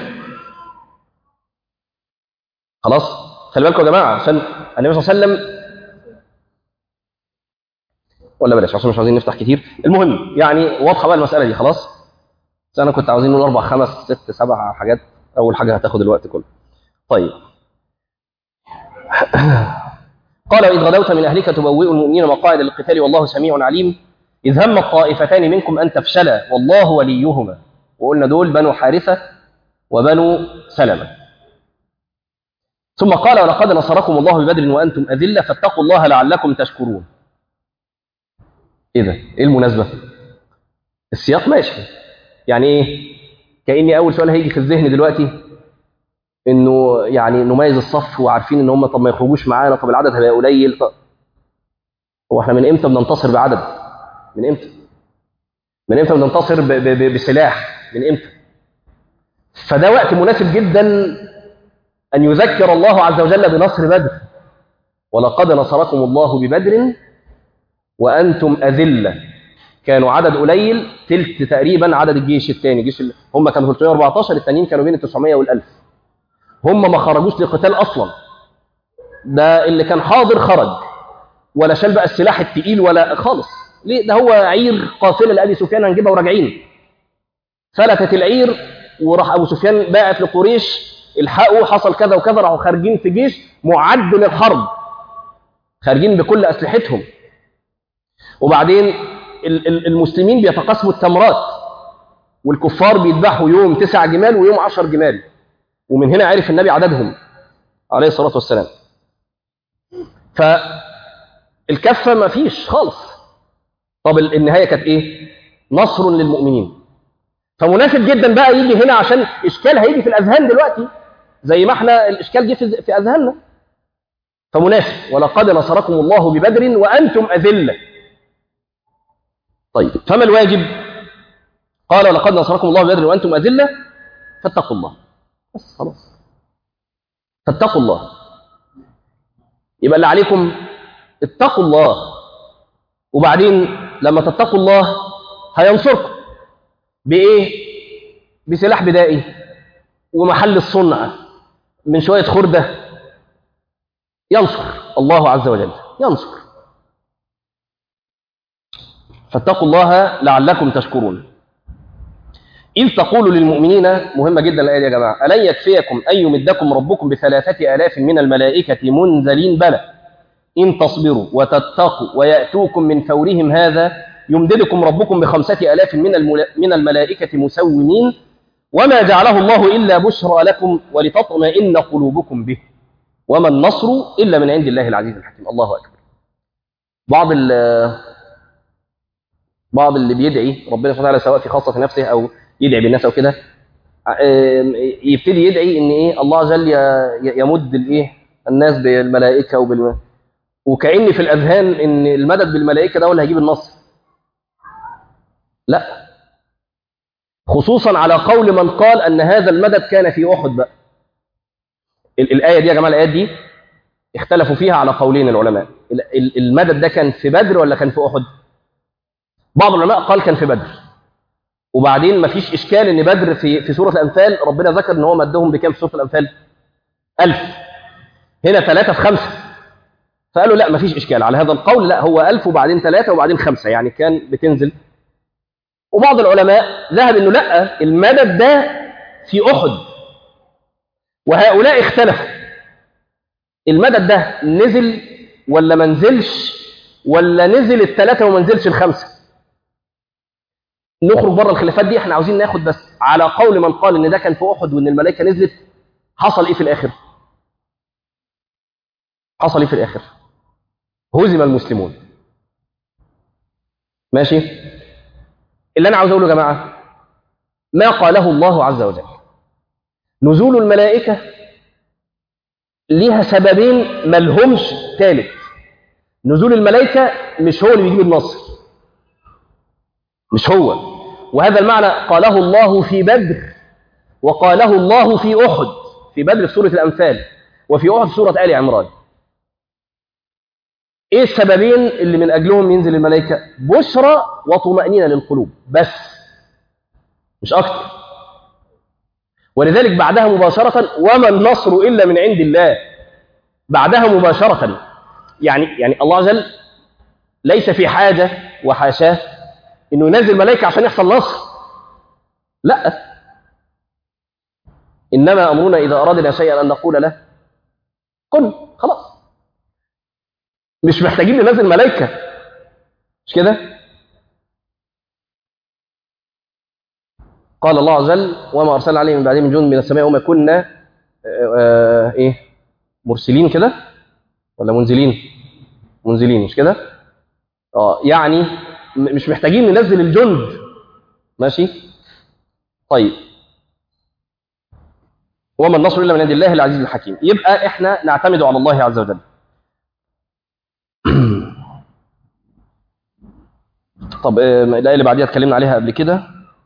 خلاص؟ خلي بالكم يا جماعة، عشان النبي صلى الله عليه وسلم، ولا بلاش عشان مش عايزين نفتح كتير. المهم يعني واضحة بقى المسألة دي. خلاص؟ بس أنا كنت عاوزين نقول أربع خمس ست سبع حاجات. أول حاجة هتاخد الوقت كله. طيب. قال إذ غدوت من أهلك تبوئ المؤمنين مقاعد للقتال والله سميع عليم إذ هم الطائفتان منكم أن تفشلا والله وليهما. وقلنا دول بنو حارثة وبنو سلمة. ثم قال ولقد نصركم الله ببدر وأنتم أذلة فاتقوا الله لعلكم تشكرون. إيه ده؟ إيه المناسبة؟ السياق ماشي. يعني إيه؟ كأني أول سؤال هيجي في الذهن دلوقتي إنه يعني نميز الصف وعارفين إن هم طب ما يخرجوش معانا، طب العدد هيبقى قليل. طب هو إحنا من إمتى بننتصر بعدد؟ من إمتى؟ من إمتى بننتصر ب ب ب بسلاح؟ من إمتى؟ فده وقت مناسب جدا أن يذكر الله عز وجل بنصر بدر. ولقد نصركم الله ببدر وأنتم أذلة. كانوا عدد قليل، تلت تقريبا عدد الجيش الثاني. جيش ال... هم كانوا ثلاثمائة وأربعة عشر، الثانيين كانوا بين ال تسعمائة والألف. هم ما خرجوش لقتال أصلا. ده اللي كان حاضر خرج، ولا شال بقى السلاح الثقيل ولا خالص. ليه؟ ده هو عير قافلة لأبي سفيان هنجيبها وراجعين. فلتت العير وراح أبو سفيان باعت لقريش الحقوا حصل كذا وكذا، راحوا خارجين في جيش معد للحرب، خارجين بكل أسلحتهم. وبعدين المسلمين بيتقاسموا التمرات، والكفار بيذبحوا يوم تسع جمال ويوم عشر جمال. ومن هنا عرف النبي عددهم عليه الصلاة والسلام. فالكفة ما فيش خالص. طب النهاية كانت إيه؟ نصر للمؤمنين. فمناسب جدا بقى يجي هنا، عشان إشكال هيجي في الأذهان دلوقتي زي ما احنا الإشكال جه في أذهاننا. فمناسب ولقد نصركم الله ببدر وأنتم أذلة. طيب، فما الواجب؟ قال ولقد نصركم الله ببدر وأنتم أذلة فاتقوا الله. بس خلاص، فاتقوا الله. يبقى اللي عليكم اتقوا الله، وبعدين لما تتقوا الله هينصركم بإيه؟ بسلاح بدائي ومحل الصنع من شوية خردة. ينصر الله عز وجل، ينصر. فاتقوا الله لعلكم تشكرون. إذ تقول للمؤمنين، مهمة جدا الآية دي يا جماعة، ألن يكفيكم أن يمدكم ربكم بثلاثة آلاف من الملائكة منزلين؟ بلى إن تصبروا وتتقوا ويأتوكم من فورهم هذا يمددكم ربكم بخمسة آلاف من من الملائكة مسومين وما جعله الله إلا بشرى لكم ولتطمئن قلوبكم به وما النصر إلا من عند الله العزيز الحكيم. الله أكبر. بعض بعض اللي بيدعي ربنا سبحانه وتعالى سواء في خاصة نفسه أو يدعي بالناس أو كده يبتدي يدعي إن إيه الله عز وجل يمد الإيه الناس بالملائكة وبال وكأن في الأذهان إن المدد بالملائكة ده هو اللي هيجيب النصر. لا، خصوصا على قول من قال أن هذا المدد كان في أحد. بقى الآية دي يا جماعة، الآيات دي اختلفوا فيها على قولين العلماء. المدد ده كان في بدر ولا كان في أحد؟ بعض العلماء قال كان في بدر، وبعدين ما فيش إشكال إن بدر في في سورة الأنفال ربنا ذكر إن هو مدهم بكام في سورة الأنفال؟ ألف. هنا ثلاثة في خمسة، فقالوا لا ما فيش إشكال على هذا القول، لا هو ألف وبعدين ثلاثة وبعدين خمسة، يعني كان بتنزل. وبعض العلماء ذهب إنه لا، المدد ده في أحد، وهؤلاء اختلفوا المدد ده نزل ولا ما نزلش، ولا نزل الثلاثة وما نزلش الخمسة. نخرج بره الخلافات دي، احنا عاوزين ناخد بس على قول من قال ان ده كان في أحد وان الملائكة نزلت. حصل ايه في الآخر؟ حصل ايه في الآخر؟ هزم المسلمون. ماشي. اللي انا عاوز اقوله يا جماعة، ما قاله الله عز وجل نزول الملائكة ليها سببين ملهمش ثالث. نزول الملائكة مش هو اللي بيجيب النصر، مش هو. وهذا المعنى قاله الله في بدر وقاله الله في أحد. في بدر في سورة الأنفال، وفي أحد في سورة آل عمران. ايه السببين اللي من أجلهم ينزل الملائكة؟ بشرى وطمأنينة للقلوب بس، مش أكتر. ولذلك بعدها مباشرة وما النصر إلا من عند الله. بعدها مباشرة يعني يعني الله عز وجل ليس في حاجة وحاشاه إنه ينزل ملائكة عشان يحصل نصر، لا. إنما أمرنا إذا أرادنا شيئا أن نقول له كن، خلاص. مش محتاجين ننزل ملائكة، مش كده؟ قال الله عز وجل وما أرسلنا عليهم من بعدهم من جند من السماء وما كنا آه آه إيه مرسلين كده ولا منزلين؟ منزلين، مش كده؟ آه يعني مش محتاجين ننزل الجند. ماشي؟ طيب، وما النصر إلا من عند الله العزيز الحكيم. يبقى إحنا نعتمد على الله عز وجل. طب الآية اللي بعديها اتكلمنا عليها قبل كده.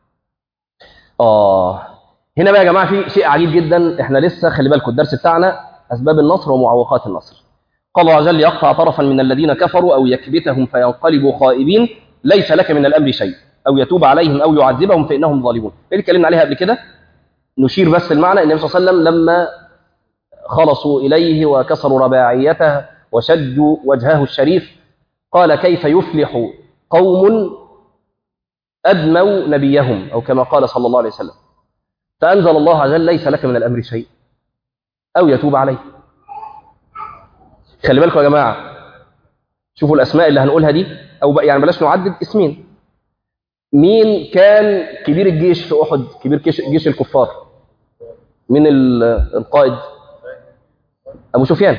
آه هنا بقى يا جماعة في شيء عجيب جدا. إحنا لسه خلي بالكم الدرس بتاعنا أسباب النصر ومعوقات النصر. قال الله عز وجل يقطع طرفا من الذين كفروا أو يكبتهم فينقلبوا خائبين ليس لك من الأمر شيء أو يتوب عليهم أو يعذبهم فإنهم ظالمون. اللي اتكلمنا عليها قبل كده نشير بس المعنى. النبي صلى الله عليه وسلم لما خلصوا إليه وكسروا رباعيته وشجوا وجهه الشريف قال كيف يفلح قوم أدموا نبيهم أو كما قال صلى الله عليه وسلم. فأنزل الله عز وجل ليس لك من الأمر شيء أو يتوب عليه. خلي بالكم يا جماعة، شوفوا الأسماء اللي هنقولها دي، أو يعني بلاش نعدد اسمين. مين كان كبير الجيش في أحد؟ كبير جيش الكفار من القائد؟ أبو سفيان.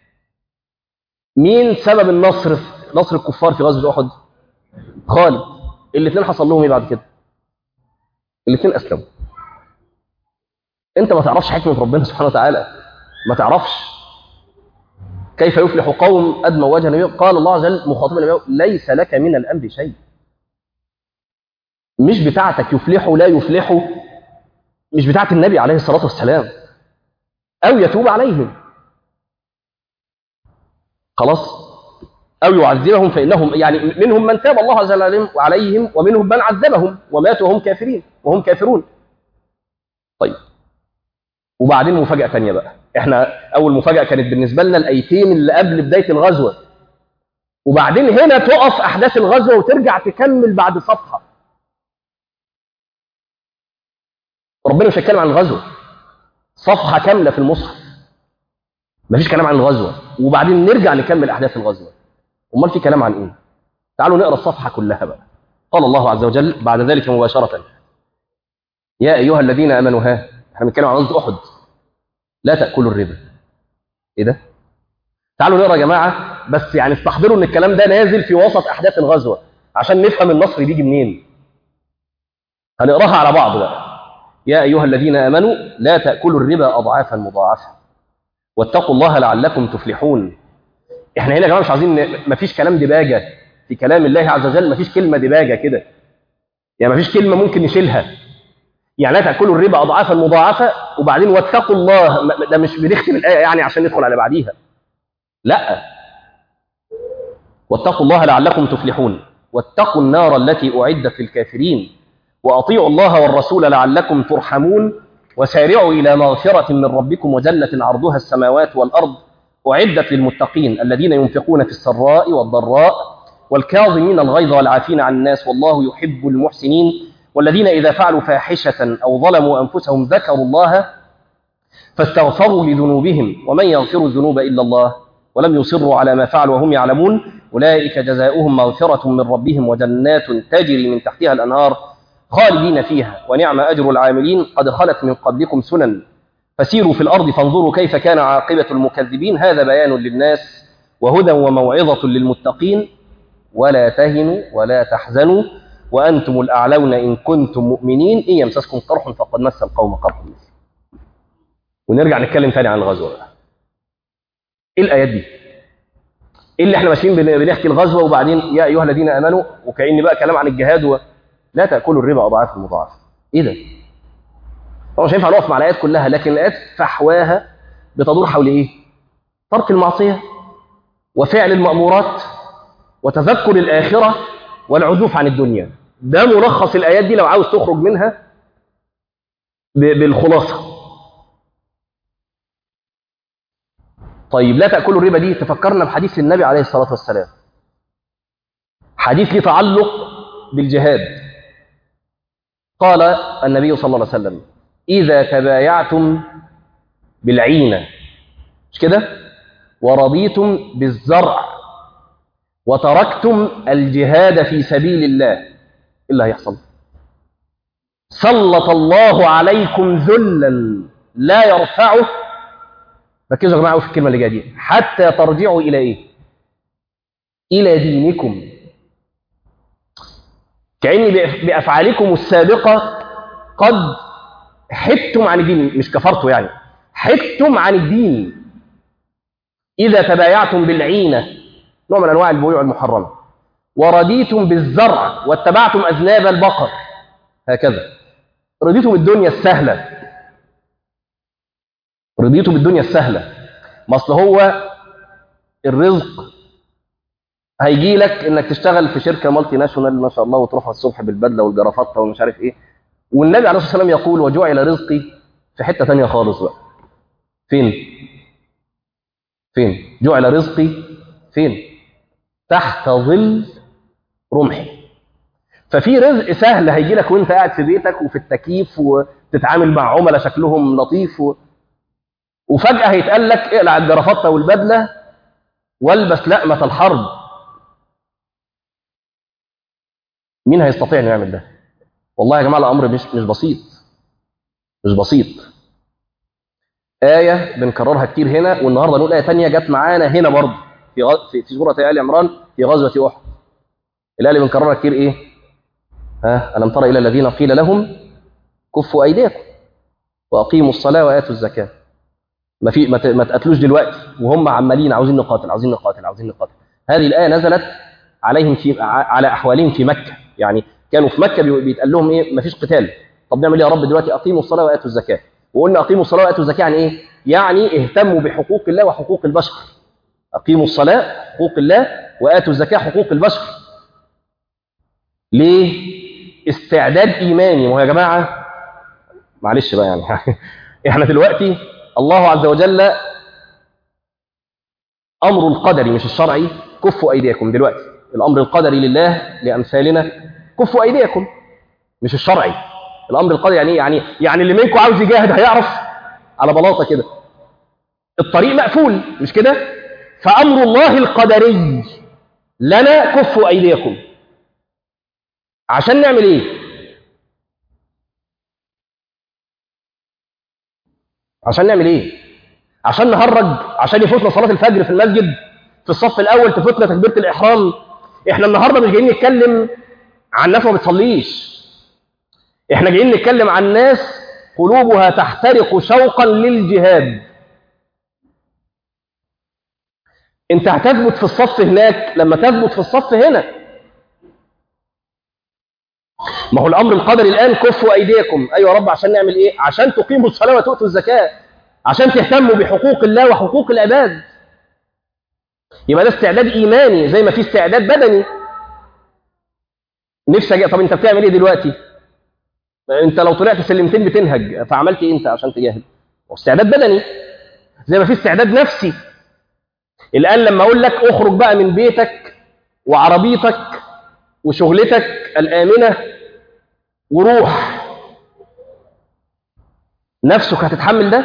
مين سبب النصر نصر الكفار في غزوة أحد؟ خالد. الاثنين حصل لهم ايه بعد كده؟ الاثنين أسلموا. أنت ما تعرفش حكمة ربنا سبحانه وتعالى، ما تعرفش كيف يفلح قوم أدموا وجه النبي. قال الله عز وجل مخاطبا النبي ليس لك من الأمر شيء. مش بتاعتك يفلحوا لا يفلحوا، مش بتاعت النبي عليه الصلاة والسلام. أو يتوب عليهم، خلاص، أو يعذبهم فإنهم يعني منهم من تاب الله عز وجل عليهم ومنهم من عذبهم وماتوا وهم كافرين وهم كافرون. طيب، وبعدين مفاجأة ثانية بقى. احنا أول مفاجأة كانت بالنسبة لنا الأيتين اللي قبل بداية الغزوة، وبعدين هنا تقف أحداث الغزوة وترجع تكمل بعد صفحة. ربنا مش هيتكلم عن الغزوة، صفحة كاملة في المصحف مفيش كلام عن الغزوة. وبعدين نرجع نكمل أحداث الغزوة. أمال في كلام عن إيه؟ تعالوا نقرأ الصفحة كلها بقى. قال الله عز وجل بعد ذلك مباشرة: يا أيها الذين آمنوا، ها احنا بنتكلم عن غزوة أحد، لا تأكلوا الربا. إيه ده؟ تعالوا نقرأ يا جماعة، بس يعني استحضروا إن الكلام ده نازل في وسط أحداث الغزوة عشان نفهم النصر بيجي منين. هنقراها على بعض بقى. يا أيها الذين آمنوا لا تأكلوا الربا أضعافا مضاعفة واتقوا الله لعلكم تفلحون. احنا هنا يا جماعة مش عايزين، مفيش كلام دباجة في كلام الله عز وجل، مفيش كلمة دباجة كده، يعني مفيش كلمة ممكن نشيلها. يعني لا تأكلوا الربا أضعافا مضاعفة وبعدين واتقوا الله، ده مش بنختم الآية يعني عشان ندخل على بعديها، لا، واتقوا الله لعلكم تفلحون واتقوا النار التي أعدت للكافرين وأطيعوا الله والرسول لعلكم ترحمون وسارعوا إلى مغفرة من ربكم وجنة عرضها السماوات والأرض أعدت للمتقين الذين ينفقون في السراء والضراء والكاظمين الغيظ والعافين عن الناس والله يحب المحسنين والذين إذا فعلوا فاحشة أو ظلموا أنفسهم ذكروا الله فاستغفروا لذنوبهم ومن يغفر الذنوب إلا الله ولم يصروا على ما فعلوا وهم يعلمون أولئك جزاؤهم مغفرة من ربهم وجنات تجري من تحتها الأنهار خالدين فيها ونعم أجر العاملين قد خلت من قبلكم سنن فسيروا في الأرض فانظروا كيف كان عاقبة المكذبين هذا بيان للناس وهدى وموعظة للمتقين ولا تهنوا ولا تحزنوا وأنتم الأعلون إن كنتم مؤمنين إن يمسسكم قرح فقد مس القوم قرح مثله. ونرجع نتكلم تاني عن الغزوة بقى. إيه الآيات دي؟ إيه اللي إحنا ماشيين بنحكي الغزوة وبعدين يا أيها الذين آمنوا وكأن بقى كلام عن الجهاد و... لا تأكلوا الربا أضعاف المضاعفة. إيه ده؟ طبعا مش هينفع نقف مع الآيات كلها، لكن الآيات فحواها بتدور حول إيه؟ ترك المعصية وفعل المأمورات وتذكر الآخرة والعزوف عن الدنيا. ده ملخص الآيات دي لو عاوز تخرج منها بالخلاصة. طيب لا تأكلوا الربا دي تفكرنا بحديث النبي عليه الصلاة والسلام، حديث له تعلق بالجهاد. قال النبي صلى الله عليه وسلم إذا تبايعتم بالعينة مش كده ورضيتم بالزرع وتركتم الجهاد في سبيل الله إيه اللي هيحصل؟ سلط الله عليكم ذلا لا يرفعه، ركزوا يا جماعه في الكلمه اللي جايه دي، حتى ترجعوا الى ايه؟ الى دينكم. كأن بافعالكم السابقه قد حدتم عن الدين، مش كفرتوا يعني، حدتم عن الدين. اذا تبايعتم بالعينه نوع من انواع البيوع المحرمه ورضيتم بالزرع واتبعتم اذناب البقر هكذا، رضيتم الدنيا السهله، رضيتم بالدنيا السهله. ما اصل هو الرزق هيجي لك انك تشتغل في شركه مالتي ناشونال ما شاء الله وتروح الصبح بالبدله والجرافطه ومش عارف ايه، والنبي عليه الصلاه والسلام يقول وجعل رزقي في حته ثانيه خالص بقى. فين؟ فين؟ جعل رزقي فين؟ تحت ظل رمحي. ففي رزق سهل هيجي لك وانت قاعد في بيتك وفي التكييف وتتعامل مع عملاء شكلهم لطيف و... وفجأة هيتقال لك اقلع الجرافطة والبدلة والبس لأمة الحرب. مين هيستطيع انه يعمل ده؟ والله يا جماعة الأمر مش مش بسيط، مش بسيط. آية بنكررها كتير هنا، والنهارده نقول آية تانية جت معانا هنا برضه في غ... في في سورة آل عمران في غزوة أحد. الآية اللي بنكررها كتير إيه؟ ها ألم تر إلى الذين قيل لهم كفوا أيديكم وأقيموا الصلاة وآتوا الزكاة. ما في ما تقتلوش دلوقتي وهم عمالين عاوزين نقاتل عاوزين نقاتل عاوزين نقاتل. هذه الآية نزلت عليهم في على أحوالهم في مكة، يعني كانوا في مكة بيتقال لهم إيه؟ ما فيش قتال. طب نعمل إيه يا رب دلوقتي؟ أقيموا الصلاة وآتوا الزكاة. وقلنا أقيموا الصلاة وآتوا الزكاة يعني إيه؟ يعني اهتموا بحقوق الله وحقوق البشر. أقيموا الصلاة حقوق الله وآتوا الزكاة حقوق البشر. ليه؟ استعداد إيماني. وهو يا جماعة معلش بقى يعني إحنا دلوقتي الله عز وجل أمر القدري مش الشرعي كفوا أيديكم. دلوقتي الأمر القدري لله لأمثالنا كفوا أيديكم، مش الشرعي. الأمر القدري يعني يعني يعني اللي منكم عاوز يجاهد هيعرف على بلاطة كده، الطريق مقفول مش كده؟ فأمر الله القدري لنا كفوا أيديكم. عشان نعمل إيه؟ عشان نعمل إيه؟ عشان نهرج؟ عشان يفوتنا صلاة الفجر في المسجد في الصف الأول، تفوتنا تكبيرة الإحرام؟ إحنا النهاردة مش جايين نتكلم عن ناس ما بتصليش، إحنا جايين نتكلم عن ناس قلوبها تحترق شوقا للجهاد. أنت هتثبت في الصف هناك لما تثبت في الصف هنا. ما هو الأمر القدري الآن كفوا أيديكم. أيوة يا رب، عشان نعمل إيه؟ عشان تقيموا الصلاة وتؤتوا الزكاة، عشان تهتموا بحقوق الله وحقوق العباد. يبقى ده استعداد إيماني زي ما في استعداد بدني. نفسي أجي. طب أنت بتعمل إيه دلوقتي؟ أنت لو طلعت سلمتين بتنهج، فعملت إيه أنت عشان تجاهد؟ استعداد بدني زي ما في استعداد نفسي. الآن لما أقول لك أخرج بقى من بيتك وعربيتك وشغلتك الآمنة وروح، نفسك هتتحمل ده؟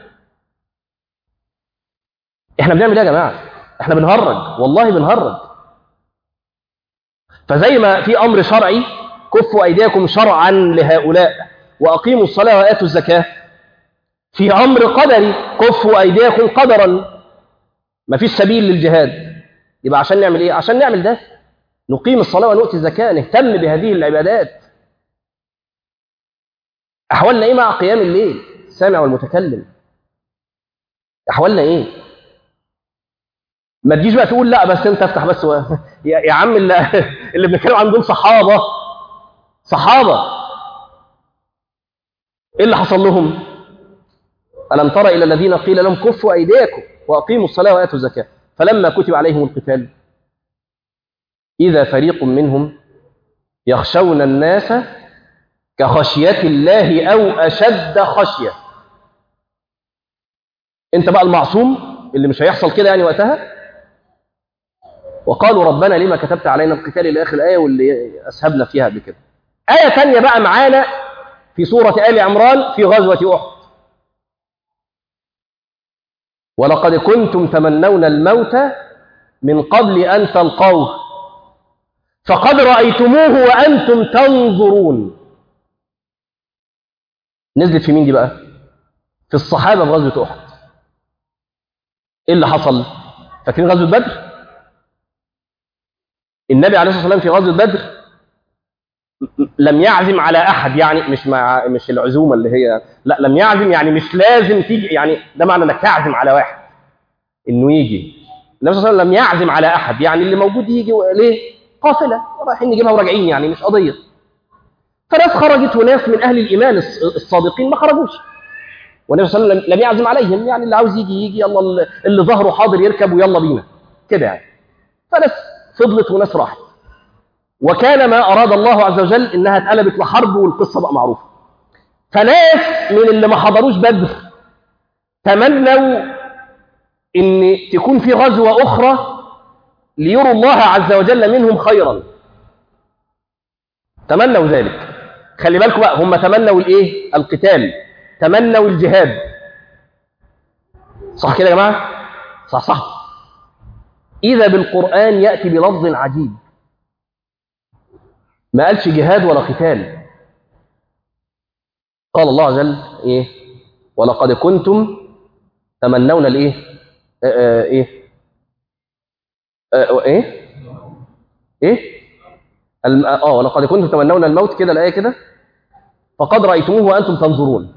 إحنا بنعمل إيه يا جماعة؟ إحنا بنهرج، والله بنهرج. فزي ما في أمر شرعي كفوا أيديكم شرعا لهؤلاء وأقيموا الصلاة وآتوا الزكاة، في أمر قدري كفوا أيديكم قدرا، ما فيش سبيل للجهاد. يبقى عشان نعمل إيه؟ عشان نعمل ده، نقيم الصلاة ونؤتي الزكاة، نهتم بهذه العبادات. أحوالنا إيه مع قيام الليل؟ السامع والمتكلم أحوالنا إيه؟ ما تجيش بقى تقول لا بس أنت افتح بس و... يا... يا عم اللي, اللي بنتكلم عن دول صحابة صحابة إيه اللي حصل لهم؟ ألم تر إلى الذين قيل لهم كفوا أيديكم وأقيموا الصلاة وآتوا الزكاة فلما كتب عليهم القتال إذا فريق منهم يخشون الناس كخشية الله أو أشد خشية. أنت بقى المعصوم اللي مش هيحصل كده يعني وقتها. وقالوا ربنا لما كتبت علينا القتال إلى آخر الآية واللي أسهبنا فيها قبل كده. آية ثانية بقى معانا في سورة آل عمران في غزوة أحد. ولقد كنتم تمنون الموت من قبل أن تلقوه فقد رأيتموه وأنتم تنظرون. نزلت في مين دي بقى؟ في الصحابة في غزوة أحد. إيه اللي حصل؟ فاكرين غزوة بدر؟ النبي عليه الصلاة والسلام في غزوة بدر لم يعزم على أحد، يعني مش مع مش العزومة اللي هي لا، لم يعزم يعني مش لازم تيجي، يعني ده معنى انك تعزم على واحد انه يجي. النبي صلى الله عليه وسلم لم يعزم على أحد، يعني اللي موجود يجي. ليه؟ قافلة رايحين نجيبها وراجعين، يعني مش قضية. فناس خرجت وناس من أهل الإيمان الصادقين ما خرجوش، والنبي صلى الله عليه وسلم لم يعزم عليهم، يعني اللي عاوز يجي يجي، يلا اللي ظهره حاضر يركب ويلا بينا كده يعني. فناس فضلت وناس راحت، وكان ما أراد الله عز وجل إنها اتقلبت لحرب والقصة بقى معروفة. فناس من اللي ما حضروش بدر تمنوا إن تكون في غزوة أخرى ليروا الله عز وجل منهم خيرا، تمنوا ذلك. خلي بالكم بقى، هم تمنوا الإيه؟ القتال، تمنوا الجهاد. صح كده يا جماعة؟ صح صح. إذا بالقرآن يأتي بلفظ عجيب، ما قالش جهاد ولا قتال. قال الله عز وجل إيه؟ ولقد كنتم تمنون الإيه؟ آه آه إيه؟ آه إيه؟ إيه؟ آه ولقد كنتم تمنون الموت، كده الآية كده، فقد رأيتموه وأنتم تنظرون.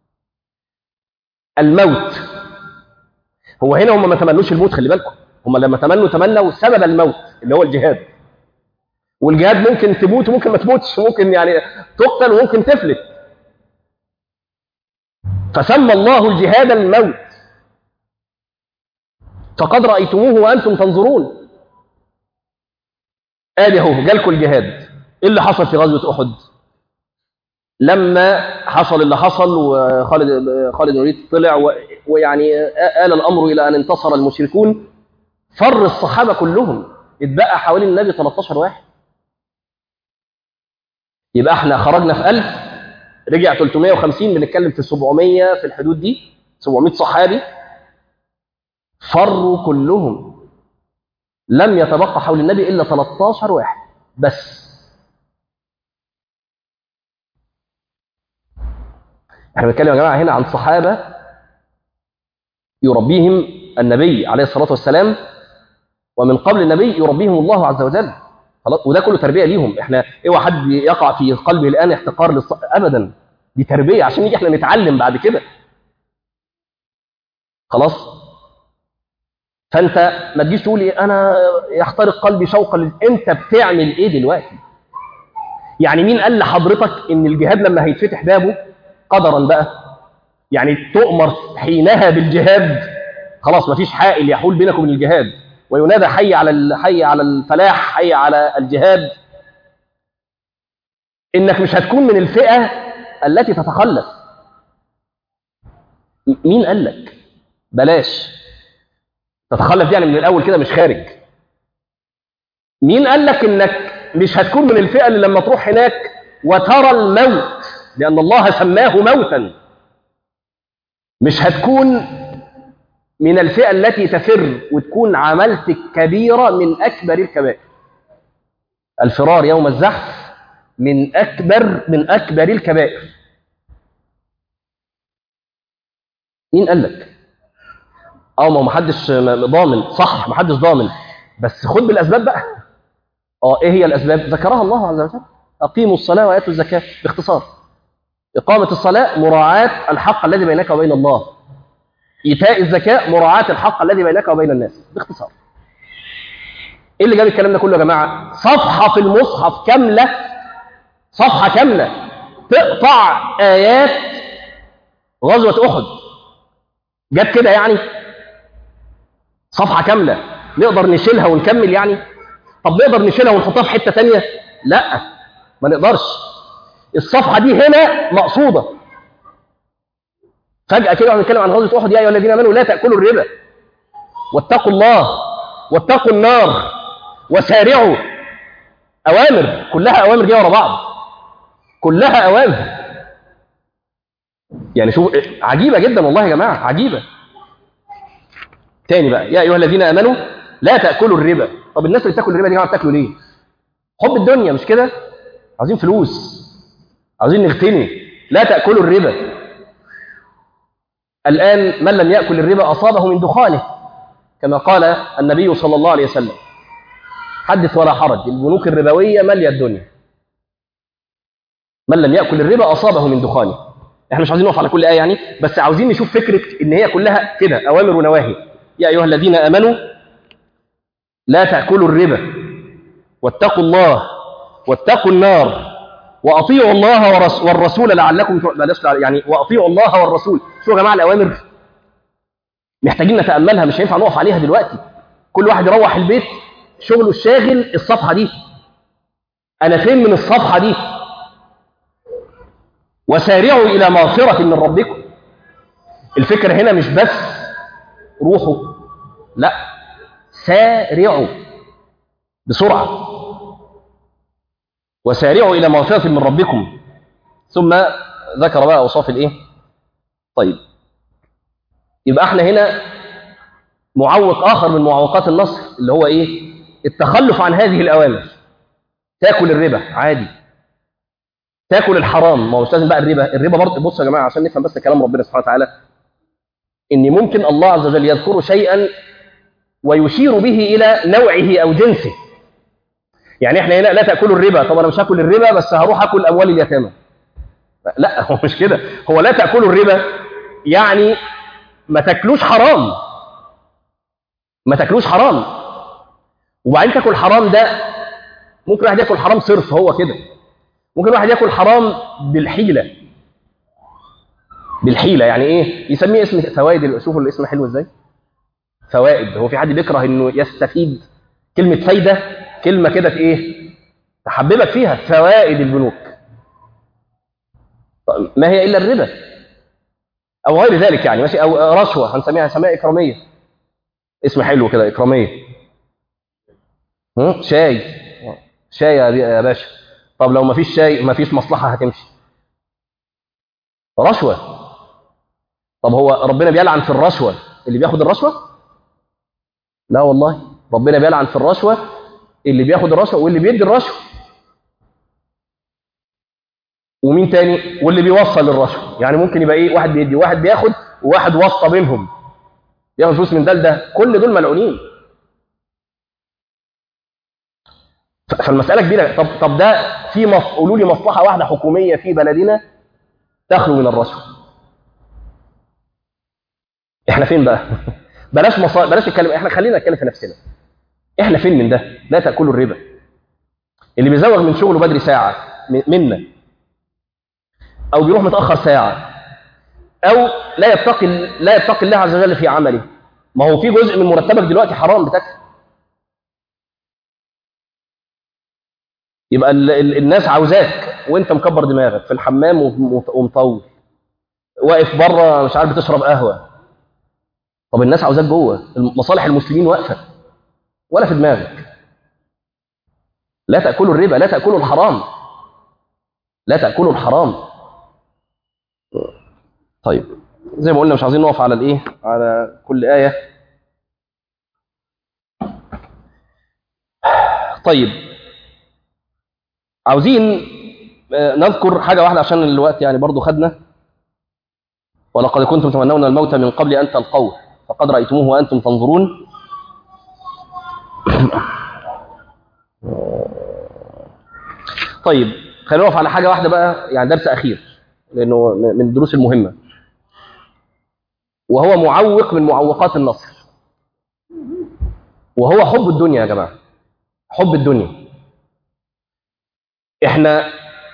الموت هو هنا، هم ما تمنوش الموت، خلي بالكم، هم لما تمنوا تمنوا سبب الموت اللي هو الجهاد. والجهاد ممكن تموت وممكن ما تموتش، ممكن يعني تقتل وممكن تفلت. فسمى الله الجهاد الموت. فقد رأيتموه وأنتم تنظرون. آدي اهو جالكم الجهاد. إيه اللي حصل في غزوة أحد؟ لما حصل اللي حصل وخالد خالد بن الوليد طلع ويعني آل الأمر إلى أن انتصر المشركون، فر الصحابة كلهم، اتبقى حوالي النبي ثلاثة عشر واحد. يبقى احنا خرجنا في ألف، رجع ثلاثمائة وخمسين، بنتكلم في سبعمائة في الحدود دي، سبعمائة صحابي. فروا كلهم، لم يتبقى حول النبي إلا ثلاثة عشر واحد بس. احنا بنتكلم يا جماعة هنا عن صحابة يربيهم النبي عليه الصلاة والسلام، ومن قبل النبي يربيهم الله عز وجل. خلاص، وده كله تربية ليهم. احنا اوعى حد يقع في قلبه الآن احتقار للص... أبدا، دي تربية عشان يجي احنا نتعلم بعد كده. خلاص، فانت ما تجيش تقول ايه انا يخترق قلبي شوقا ل... انت بتعمل ايه دلوقتي؟ يعني مين قال لحضرتك ان الجهاد لما هيتفتح بابه قدرا بقى يعني تؤمر حينها بالجهاد؟ خلاص مفيش حائل يحول بينك وبين الجهاد، وينادى حي على ال... حي على الفلاح، حي على الجهاد، انك مش هتكون من الفئة التي تتخلف. مين قال لك؟ بلاش تتخلف يعني من الاول كده مش خارج. مين قال لك انك مش هتكون من الفئة اللي لما تروح هناك وترى الموت، لان الله سماه موتا، مش هتكون من الفئة التي تفر وتكون عملت كبيرة من اكبر الكبائر؟ الفرار يوم الزحف من اكبر من اكبر الكبائر. مين قال لك؟ اه ما محدش ضامن، صح محدش ضامن، بس خد بالاسباب بقى. اه ايه هي الاسباب؟ ذكرها الله عز وجل: اقيموا الصلاه واتوا الزكاه. باختصار، اقامه الصلاه مراعاه الحق الذي بينك وبين الله، ايتاء الزكاه مراعاه الحق الذي بينك وبين الناس. باختصار، ايه اللي جاب الكلام ده كله يا جماعه؟ صفحه في المصحف كامله، صفحه كامله تقطع ايات غزوه احد. جت كده يعني؟ صفحه كامله نقدر نشيلها ونكمل يعني؟ طب نقدر نشيلها ونحطها في حته ثانيه؟ لا، ما نقدرش. الصفحه دي هنا مقصوده. فجاه كده بنتكلم عن غزوه احد: يا ايها الذين امنوا لا تاكلوا الربا واتقوا الله واتقوا النار وسارعوا. اوامر، كلها اوامر دي ورا بعض، كلها اوامر. يعني شوف، عجيبه جدا والله يا جماعه، عجيبه. تاني بقى: يا ايها الذين امنوا لا تاكلوا الربا. طب الناس اللي بتاكل الربا دي جماعه بتاكلوا ليه؟ حب الدنيا، مش كده؟ عاوزين فلوس، عاوزين نغتني. لا تاكلوا الربا. الان من لم ياكل الربا اصابه من دخانه، كما قال النبي صلى الله عليه وسلم: حدث ولا حرج، البنوك الربويه ماليه الدنيا. من لم ياكل الربا اصابه من دخانه. احنا مش عاوزين نقف على كل ايه يعني، بس عاوزين نشوف فكره ان هي كلها كده اوامر ونواهي. يا ايها الذين امنوا لا تاكلوا الربا واتقوا الله واتقوا النار واطيعوا الله والرسول لعلكم بلاش يعني واطيعوا الله والرسول. شو يا جماعه الاوامر؟ محتاجين نتاملها، مش هينفع نقف عليها دلوقتي. كل واحد يروح البيت شغله الشاغل الصفحه دي. انا فين من الصفحه دي؟ وسارعوا الى مغفره من ربكم. الفكره هنا مش بس روحوا، لا، سارعوا بسرعه. وسارعوا الى مغفره من ربكم. ثم ذكر بقى اوصاف الايه؟ طيب، يبقى احنا هنا معوق اخر من معوقات النصر اللي هو ايه؟ التخلف عن هذه الاوامر. تاكل الربا عادي، تاكل الحرام، ما هو مش لازم بقى الربا. الربا برضه، بصوا يا جماعه عشان نفهم بس كلام ربنا سبحانه وتعالى، ان ممكن الله عز وجل يذكر شيئا ويشير به الى نوعه او جنسه. يعني احنا هنا لا تاكلوا الربا، طب انا مش هاكل الربا بس هروح اكل اموال اليتامى. لا، هو مش كده. هو لا تاكلوا الربا يعني ما تاكلوش حرام، ما تاكلوش حرام. وبعدين تاكل حرام ده ممكن واحد ياكل حرام صرف، هو كده. ممكن واحد ياكل حرام بالحيله. بالحيله يعني ايه؟ يسميه اسم فوائد. شوفوا الاسم حلو ازاي، فوائد. هو في حد بيكره انه يستفيد؟ كلمه فايده كلمه كده ايه؟ تحببك فيها. فوائد البنوك ما هي الا الربا او غير ذلك يعني، ماشي؟ او رشوه هنسميها هنسميها اكراميه. اسم حلو كده، اكراميه. شاي، شاي يا باشا. طب لو ما فيش شاي ما فيش مصلحه هتمشي، رشوه. طب هو ربنا بيلعن في الرشوه اللي بياخد الرشوه؟ لا والله، ربنا بيلعن في الرشوة اللي بياخد الرشوة واللي بيدي الرشوة. ومين تاني؟ واللي بيوصل الرشوة. يعني ممكن يبقى ايه، واحد بيدي وواحد بياخد وواحد واسطة بينهم ياخد فلوس من ده لده، كل دول ملعونين. فالمسألة كبيرة. طب طب ده في مص... قولوا لي مصلحة واحدة حكومية في بلدنا تخلو من الرشوة. احنا فين بقى؟ بلاش مصا... بلاش نتكلم، احنا خلينا نتكلم في نفسنا. احنا فين من ده؟ لا تأكلوا الربا. اللي بيزوغ من شغله بدري ساعة منا، او بيروح متأخر ساعة، او لا يتقي لا يتقي الله عز وجل في عمله، ما هو في جزء من مرتبك دلوقتي حرام بتاكل. يبقى ال... ال... الناس عاوزاك وانت مكبر دماغك في الحمام ومطول واقف بره مش عارف بتشرب قهوة. طب الناس عاوزاك جوه، مصالح المسلمين واقفة ولا في دماغك. لا تأكلوا الربا، لا تأكلوا الحرام، لا تأكلوا الحرام. طيب زي ما قلنا مش عايزين نقف على الايه، على كل آية. طيب عاوزين نذكر حاجة واحدة عشان الوقت يعني برضو خدنا. ولقد كنتم تمنون الموت من قبل أن تلقوه فقد رأيتموه وأنتم تنظرون. طيب خلينا نقف على حاجة واحدة بقى، يعني درس أخير لأنه من الدروس المهمة، وهو معوق من معوقات النصر، وهو حب الدنيا يا جماعة. حب الدنيا. احنا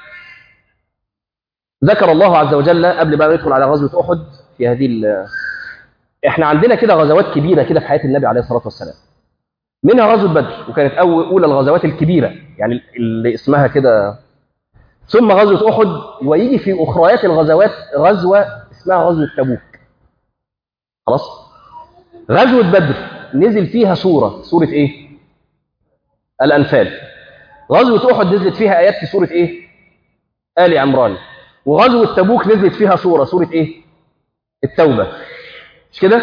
ذكر الله عز وجل قبل بقى ندخل على غزوة أحد في هذه ال... احنا عندنا كده غزوات كبيرة كده في حياة النبي عليه الصلاة والسلام، منها غزوة بدر وكانت أول أولى الغزوات الكبيرة يعني اللي اسمها كده، ثم غزوة أحد، ويجي في أخريات الغزوات غزوة اسمها غزوة تبوك. خلاص. غزوة بدر نزل فيها سورة، سورة إيه؟ الأنفال. غزوة أحد نزلت فيها آيات في سورة إيه؟ آل عمران. وغزوة تبوك نزلت فيها سورة، سورة إيه؟ التوبة. مش كده؟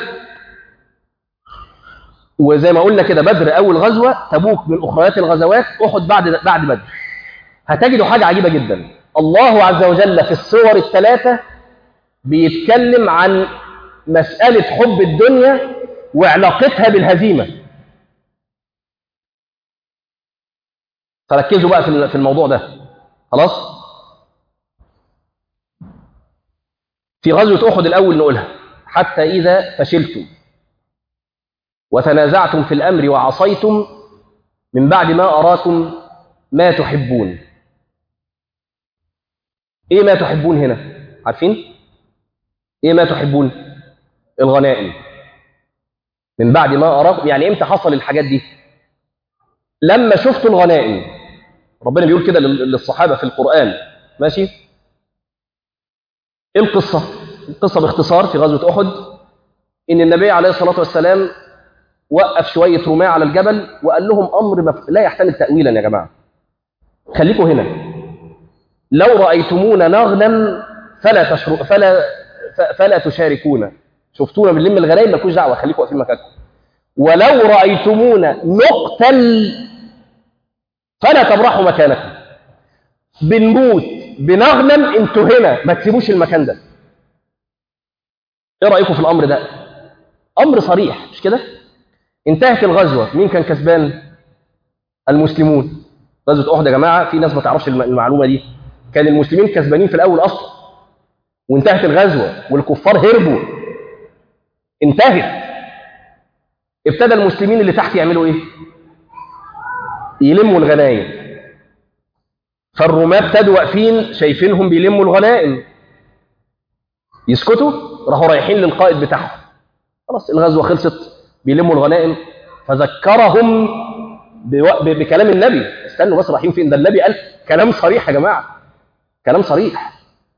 وزي ما قلنا كده بدر أول غزوة، تبوك من أخريات الغزوات، أحد بعد بعد بدر. هتجدوا حاجة عجيبة جدا، الله عز وجل في السور الثلاثة بيتكلم عن مسألة حب الدنيا وعلاقتها بالهزيمة. فركزوا بقى في الموضوع ده. خلاص. في غزوة أحد الأول نقولها: حتى إذا فشلتم وتنازعتم في الأمر وعصيتم من بعد ما أراكم ما تحبون. إيه ما تحبون هنا؟ عارفين؟ إيه ما تحبون؟ الغنائم. من بعد ما أراكم، يعني إمتى حصل الحاجات دي؟ لما شفتوا الغنائم. ربنا بيقول كده للصحابة في القرآن. ماشي؟ إيه القصة؟ القصة باختصار في غزوة أحد إن النبي عليه الصلاة والسلام وقف شوية رماة على الجبل وقال لهم أمر مف... لا يحتمل تأويلا يا جماعة. خليكم هنا. لو رأيتمونا نغنم فلا تشر... فلا ف... فلا تشاركونا. شفتونا بنلم الغنائم مالكوش دعوة، خليكم واقفين مكانكم. ولو رأيتمونا نقتل فلا تبرحوا مكانكم. بنموت بنغنم انتوا هنا، ما تسيبوش المكان ده. ايه رأيكم في الأمر ده؟ أمر صريح مش كده؟ انتهت الغزوة، مين كان كسبان؟ المسلمون. غزوة أحد يا جماعة في ناس ما تعرفش المعلومة دي، كان المسلمين كسبانين في الأول أصلا، وانتهت الغزوة والكفار هربوا. انتهت. ابتدى المسلمين اللي تحت يعملوا ايه؟ يلموا الغنائم. فالرماة ابتدوا واقفين شايفينهم بيلموا الغنائم، يسكتوا؟ راحوا رايحين للقائد بتاعهم. خلاص الغزوة خلصت، بيلموا الغنائم. فذكرهم بكلام النبي. استنوا بس، رايحين فين؟ ده النبي قال كلام صريح يا جماعة، كلام صريح.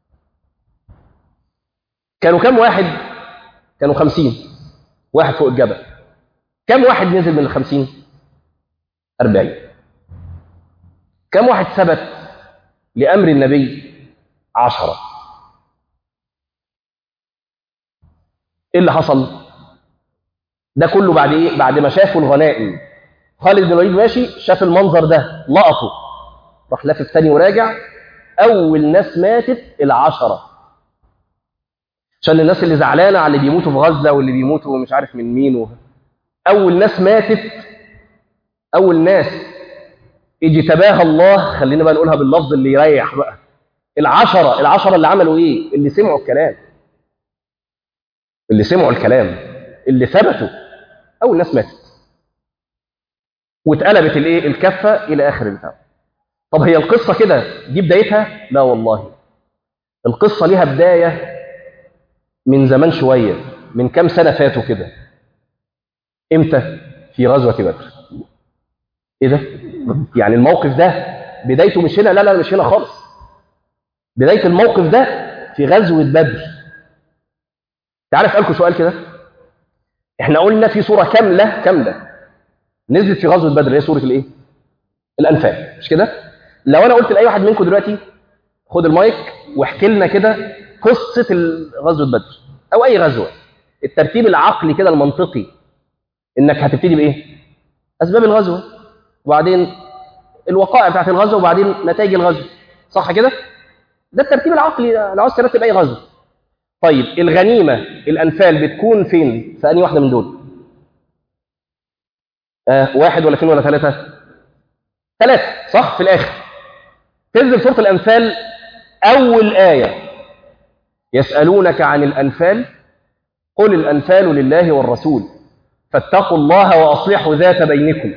كانوا كم واحد؟ كانوا خمسين واحد فوق الجبل. كم واحد نزل من الخمسين؟ أربعين. كم واحد ثبت لأمر النبي؟ عشرة. إيه اللي حصل؟ ده كله بعد ايه؟ بعد ما شافوا الغنائم. خالد بن الوليد ماشي شاف المنظر ده لقطه، راح لافف تاني وراجع. اول ناس ماتت العشره، عشان الناس اللي زعلانه على اللي بيموتوا في غزه واللي بيموتوا مش عارف من مين و... اول ناس ماتت، اول ناس اجتباها الله، خلينا بقى نقولها باللفظ اللي يريح بقى، العشره العشره اللي عملوا ايه؟ اللي سمعوا الكلام، اللي سمعوا الكلام، اللي ثبتوا، اول ناس ماتت واتقلبت الايه؟ الكفه الى اخر البتاع. طب هي القصه كده دي بدايتها؟ لا والله، القصه ليها بدايه من زمان شويه، من كام سنه فاتوا كده. امتى؟ في غزوه بدر. ايه ده؟ يعني الموقف ده بدايته مش هنا؟ لا لا مش هنا خالص. بدايه الموقف ده في غزوه بدر. تعالى اسالكم سؤال كده. احنا قلنا في سوره كامله كامله نزلت في غزوه بدر، هي سوره الايه؟ الانفال، مش كده؟ لو انا قلت لاي واحد منكم دلوقتي خد المايك واحكي لنا كده قصه غزوه بدر او اي غزوه، الترتيب العقلي كده المنطقي انك هتبتدي بايه؟ اسباب الغزوه، وبعدين الوقائع بتاعت الغزوه، وبعدين نتائج الغزوه، صح كده؟ ده الترتيب العقلي لو عاوز ترتب اي غزوه. طيب الغنيمه الانفال بتكون فين؟ في انهي واحده من دول؟ آه واحد ولا اثنين ولا ثلاثه؟ ثلاثه، صح؟ في الاخر تنزل سوره الانفال اول ايه: يسالونك عن الانفال قل الانفال لله والرسول فاتقوا الله واصلحوا ذات بينكم.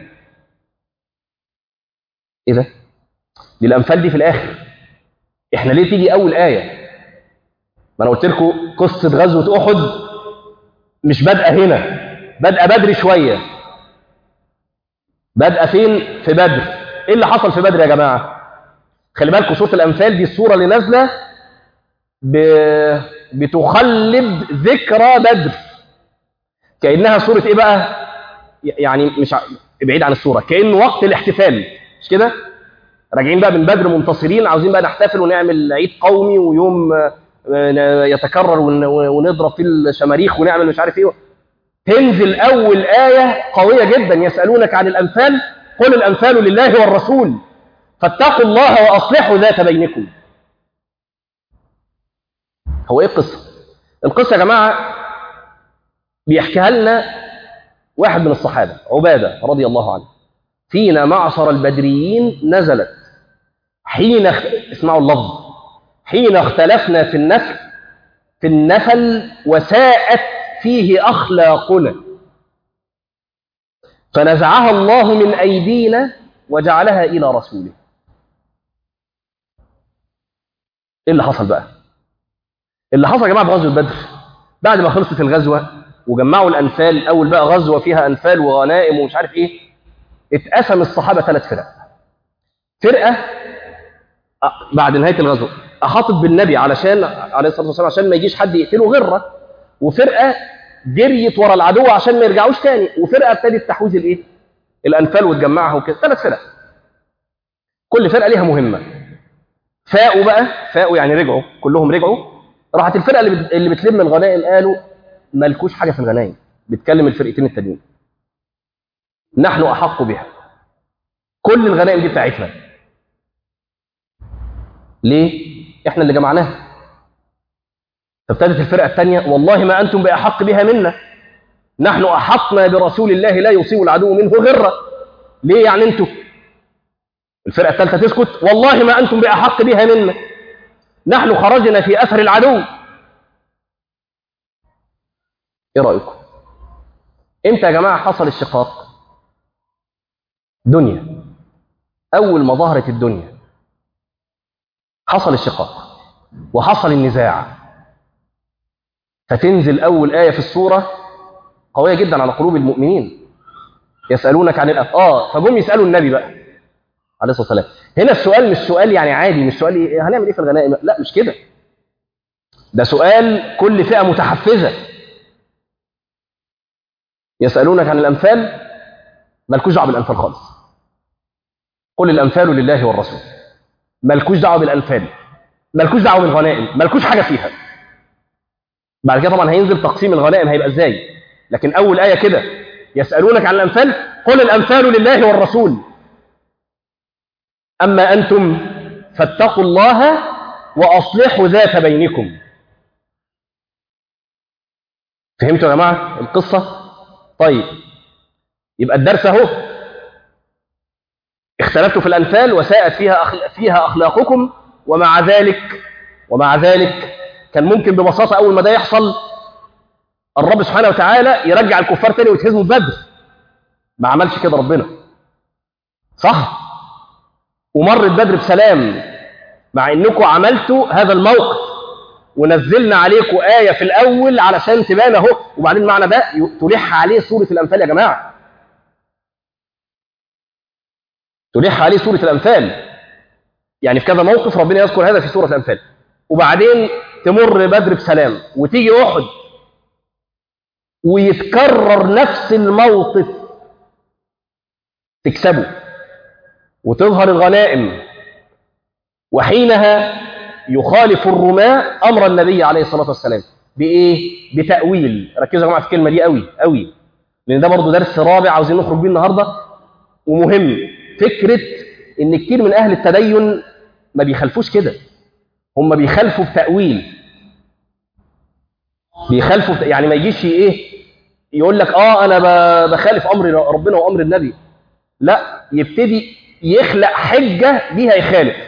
ايه ده؟ دي الانفال دي في الاخر. احنا ليه تيجي اول ايه؟ ما انا قلت لكم قصه غزوه احد مش بادئه هنا، بادئه بدري شويه. بادئه فين؟ في بدر. ايه اللي حصل في بدر يا جماعه؟ خلي بالكم سوره الانفال دي السوره اللي نازله ب... بتخلد ذكرى بدر، كانها سوره ايه بقى؟ يعني مش ع... بعيد عن السوره، كانه وقت الاحتفال، مش كده؟ راجعين بقى من بدر منتصرين، عاوزين بقى نحتفل ونعمل عيد قومي ويوم يتكرر ونضرب فيه الشماريخ ونعمل مش عارف ايه. تنزل اول ايه قويه جدا: يسالونك عن الانفال قل الانفال لله والرسول فاتقوا الله واصلحوا ذات بينكم. هو ايه القصه؟ القصه يا جماعه بيحكيها لنا واحد من الصحابه، عباده رضي الله عنه: فينا معشر البدريين نزلت حين اخ... اسمعوا اللفظ: حين اختلفنا في النفل في النفل وساءت فيه أخلاقنا فنزعها الله من أيدينا وجعلها إلى رسوله. إيه اللي حصل بقى؟ اللي حصل يا جماعة بغزوة بدر، بعد ما خلصت الغزوة وجمعوا الأنفال، أول بقى غزوة فيها أنفال وغنائم ومش عارف إيه، اتقسم الصحابة ثلاث فرق. فرقة بعد نهاية الغزوة أحاطت بالنبي علشان عليه الصلاة والسلام عشان ما يجيش حد يقتله غيره، وفرقة جريت ورا العدو عشان ما يرجعوش تاني، وفرقة ابتدت تحوز الايه؟ الأنفال وتجمعها وكده. ثلاث فرق، كل فرقة ليها مهمة. فاقوا بقى، فاقوا يعني رجعوا، كلهم رجعوا. راحت الفرقة اللي بت... اللي بتلم الغنائم قالوا مالكوش حاجة في الغنائم. بتكلم الفرقتين التانيين: نحن أحق بها، كل الغنائم دي بتاعتنا. ليه؟ احنا اللي جمعناها. فابتدت الفرقة الثانية: والله ما أنتم بأحق بها منا، نحن أحطنا برسول الله لا يصيب العدو منه غرة. ليه يعني أنتم؟ الفرقة الثالثة تسكت: والله ما أنتم بأحق بها منا، نحن خرجنا في أثر العدو. إيه رأيكم؟ إمتى يا جماعة حصل الشقاق؟ دنيا. أول ما ظهرت الدنيا حصل الشقاق وحصل النزاع. فتنزل أول آية في السورة قوية جدا على قلوب المؤمنين: يسألونك عن الأنفال. آه فجم يسألوا النبي بقى عليه الصلاة والسلام. هنا السؤال مش سؤال يعني عادي، مش سؤال إيه هنعمل إيه في الغنائم، لا مش كده. ده سؤال كل فئة متحفزة. يسألونك عن الأنفال، مالكوش دعوة بالأنفال خالص. قل الأنفال لله والرسول. مالكوش دعوة بالأنفال، مالكوش دعوة بالغنائم، مالكوش حاجة فيها. بعد كده طبعا هينزل تقسيم الغنائم هيبقى إزاي. لكن أول آية كده يسألونك عن الأنفال قل الأنفال لله والرسول أما أنتم فاتقوا الله وأصلحوا ذات بينكم. فهمتوا يا جماعة القصة؟ طيب يبقى الدرس اهو، اختلفتوا في الأنفال وساءت فيها أخل... فيها أخلاقكم، ومع ذلك ومع ذلك كان ممكن ببساطة أول ما ده يحصل الرب سبحانه وتعالى يرجع الكفار تاني ويتهزموا في بدر. ما عملش كده ربنا، صح؟ ومرت بدر بسلام، مع انكم عملتوا هذا الموقف ونزلنا عليكم آية في الأول علشان تبان اهو، وبعدين معنى ده تلح عليه سورة الأنفال يا جماعة، تلح عليه سورة الأنفال. يعني في كذا موقف ربنا يذكر هذا في سورة الأنفال، وبعدين تمر بدر بسلام وتيجي أحد ويتكرر نفس الموقف، تكسبوا وتظهر الغنائم، وحينها يخالف الرماة أمر النبي عليه الصلاة والسلام بإيه؟ بتأويل. ركزوا يا جماعة في الكلمة دي قوي قوي، لأن ده برضو درس رابع عاوزين نخرج بيه النهاردة ومهم. فكرة إن كتير من أهل التدين ما بيخالفوش كده، هم بيخالفوا بتأويل، بيخالفوا بت... يعني ما يجيش إيه يقول لك آه أنا بخالف أمر ربنا وأمر النبي، لا، يبتدي يخلق حجة بيها يخالف.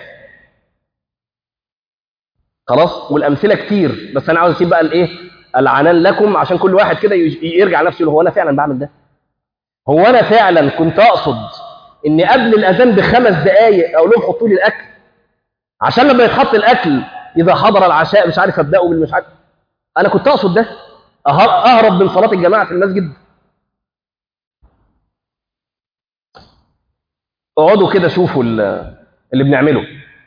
خلاص؟ والأمثلة كتير، بس أنا عاوز أسيب بقى الإيه؟ العنان لكم، عشان كل واحد كده يرجع نفسه يقول هو أنا فعلا بعمل ده؟ هو أنا فعلا كنت أقصد إن قبل الأذان بخمس دقايق أقول لهم حطوا لي الأكل، عشان لما يتحط الأكل إذا حضر العشاء مش عارف أبدأه بالمش عارف؟ أنا كنت أقصد ده؟ أهرب من صلاة الجماعة في المسجد؟ اقعدوا كده شوفوا اللي بنعمله،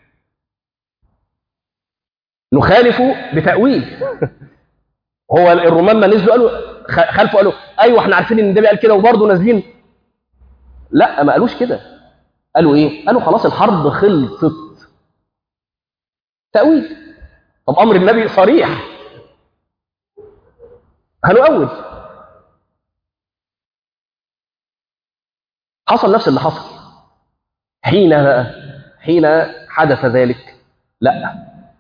نخالفه بتأويل. هو الرومان ما نزلوا قالوا خالفوا، قالوا ايوه احنا عارفين ان النبي قال كده وبرضه نازلين؟ لا، ما قالوش كده. قالوا ايه؟ قالوا خلاص الحرب خلصت. تأويل. طب امر النبي صريح، هنؤول. حصل نفس اللي حصل. حين حين حدث ذلك لا،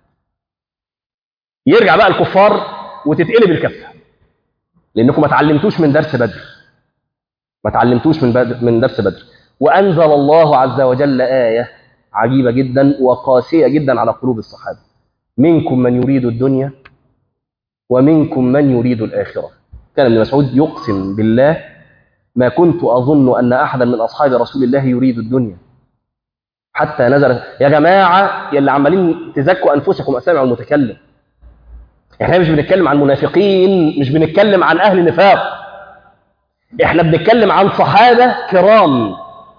يرجع بقى الكفار وتتقلب الكفه، لانكم ما تعلمتوش من درس بدر، ما تعلمتوش من بدر من درس بدر. وانزل الله عز وجل آية عجيبة جدا وقاسية جدا على قلوب الصحابة: منكم من يريد الدنيا ومنكم من يريد الآخرة. كان ابن مسعود يقسم بالله ما كنت أظن أن أحدا من أصحاب رسول الله يريد الدنيا حتى نزل. يا جماعة يلي عمالين تزكوا أنفسكم أسامع المتكلم، احنا مش بنتكلم عن منافقين، مش بنتكلم عن أهل نفاق، احنا بنتكلم عن صحابة كرام.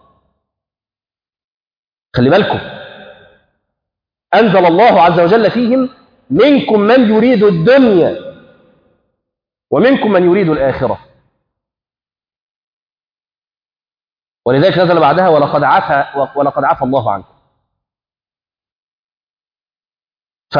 خلي بالكم، أنزل الله عز وجل فيهم: منكم من يريد الدنيا ومنكم من يريد الآخرة. ولذلك نزل بعدها: ولقد عفا ولقد عفا الله عنكم. ف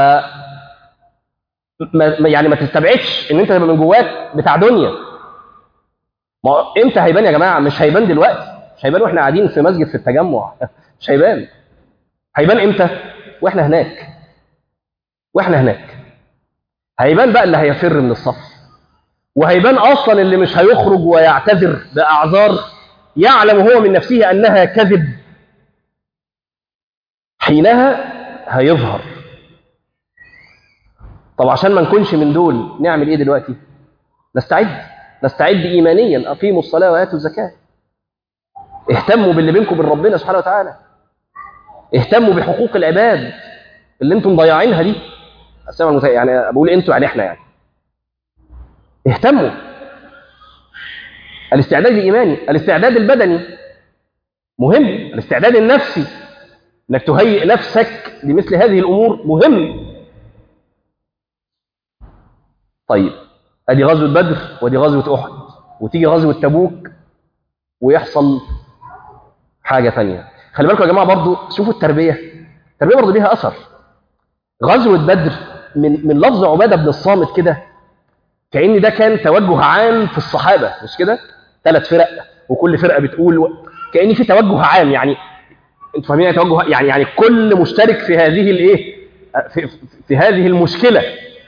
ما يعني ما تستبعدش ان انت تبقى من جواك بتاع دنيا. ما امتى هيبان يا جماعه؟ مش هيبان دلوقتي، مش هيبان واحنا قاعدين في مسجد في التجمع. مش هيبان. هيبان امتى؟ واحنا هناك. واحنا هناك هيبان بقى اللي هيفر من الصف، وهيبان اصلا اللي مش هيخرج ويعتذر باعذار يعلم هو من نفسه انها كذب. حينها هيظهر. طب عشان ما نكونش من دول نعمل ايه دلوقتي؟ نستعد نستعد ايمانيا. اقيموا الصلاه واتوا الزكاه. اهتموا باللي بينكم وبين ربنا سبحانه وتعالى. اهتموا بحقوق العباد اللي انتم ضياعينها دي. يعني بقول انتوا يعني احنا يعني اهتموا. الاستعداد الايماني، الاستعداد البدني مهم، الاستعداد النفسي انك تهيئ نفسك لمثل هذه الامور مهم. طيب ادي غزوه بدر ودي غزوه احد، وتيجي غزوه تبوك ويحصل حاجه ثانيه. خلي بالكم يا جماعه برضو، شوفوا التربيه. التربيه برضو ليها اثر. غزوه بدر من من لفظ عباده بن الصامت كده كأن ده كان توجه عام في الصحابة، مش كده؟ ثلاث فرق وكل فرقة بتقول و... كأن في توجه عام، يعني انتوا فاهمين يعني توجه، يعني يعني كل مشترك في هذه الايه؟ في, في, في هذه المشكلة.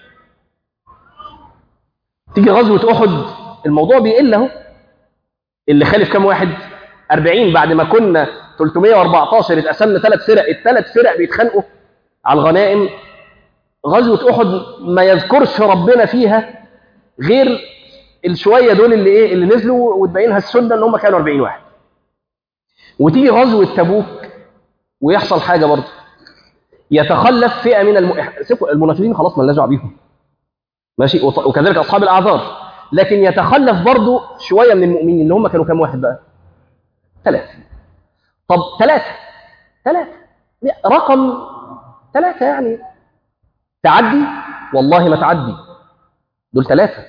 تيجي غزوة أحد الموضوع بيقل اهو. اللي خالف كام واحد؟ أربعين، بعد ما كنا ثلاثمائة وأربعة عشر اتقسمنا ثلاث فرق، الثلاث فرق بيتخانقوا على الغنائم. غزوة أحد ما يذكرش ربنا فيها غير الشوية دول اللي ايه اللي نزلوا وتبينها السنة ان هم كانوا أربعين واحد. وتيجي غزوة تبوك ويحصل حاجة برضه، يتخلف فئة من الم... المنافقين خلاص ما دعوه بيهم ماشي، وكذلك أصحاب الأعذار، لكن يتخلف برضه شوية من المؤمنين اللي هم كانوا كام واحد بقى؟ ثلاثة. طب ثلاثة ثلاثة رقم ثلاثة يعني تعدي؟ والله ما تعدي، دول ثلاثة.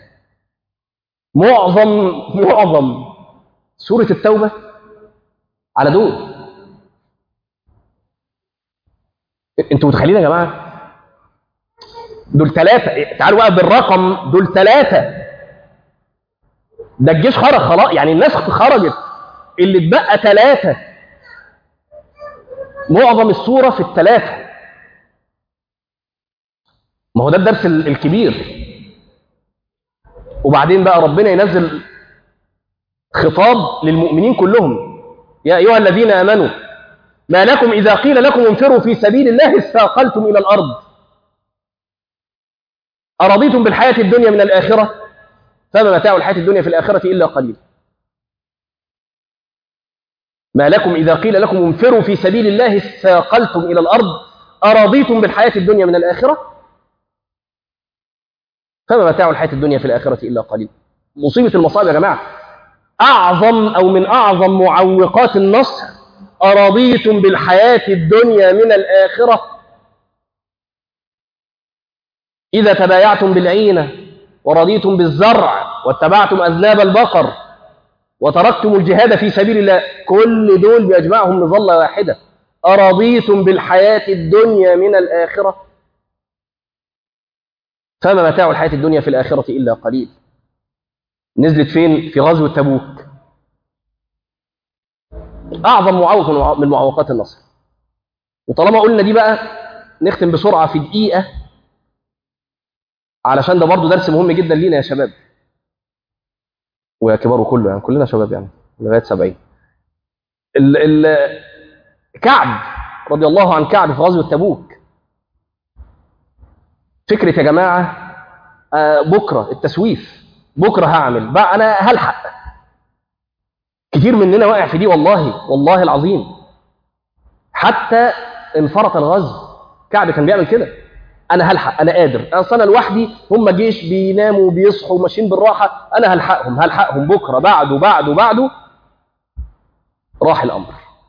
معظم معظم سورة التوبة على دول. انتوا متخيلين يا جماعة؟ دول ثلاثة، تعالوا بقى بالرقم، دول ثلاثة. ده الجيش خرج خلاص، يعني الناس خرجت، اللي اتبقى ثلاثة. معظم السورة في الثلاثة. ما هو ده الدرس الكبير. وبعدين بقى ربنا ينزل خطاب للمؤمنين كلهم: يا أيها الذين آمنوا ما لكم إذا قيل لكم انفروا في سبيل الله استاقلتم إلى الأرض أرضيتم بالحياة الدنيا من الآخرة فما متاع الحياة الدنيا في الآخرة إلا قليل. ما لكم إذا قيل لكم انفروا في سبيل الله استاقلتم إلى الأرض أرضيتم بالحياة الدنيا من الآخرة فما متاع الحياة الدنيا في الآخرة إلا قليل. مصيبة المصائب يا جماعة، أعظم أو من أعظم معوقات النصر أرضيتم بالحياة الدنيا من الآخرة إذا تبايعتم بالعينة ورضيتم بالزرع واتبعتم أذناب البقر وتركتم الجهاد في سبيل الله. كل دول بيجمعهم مظلة واحدة: أرضيتم بالحياة الدنيا من الآخرة فما متاع الحياة الدنيا في الآخرة إلا قليل. نزلت فين؟ في غزوة تبوك. أعظم معوق من معوقات النصر. وطالما قلنا دي بقى نختم بسرعة في دقيقة، علشان ده برضو درس مهم جدا لينا يا شباب ويا كبار وكله، يعني كلنا شباب يعني لغاية سبعين. ال ال كعب رضي الله عن كعب في غزوة تبوك. فكرة يا جماعة آه بكرة التسويف، بكرة هعمل بقى أنا هلحق. كتير مننا واقع في دي والله والله العظيم، حتى انفرط الغزو. كعب كان بيعمل كده: أنا هلحق، أنا قادر، أصل أنا لوحدي، هم جيش بيناموا وبيصحوا وماشيين بالراحة، أنا هلحقهم هلحقهم بكرة بعده بعده بعده. راح الأمر.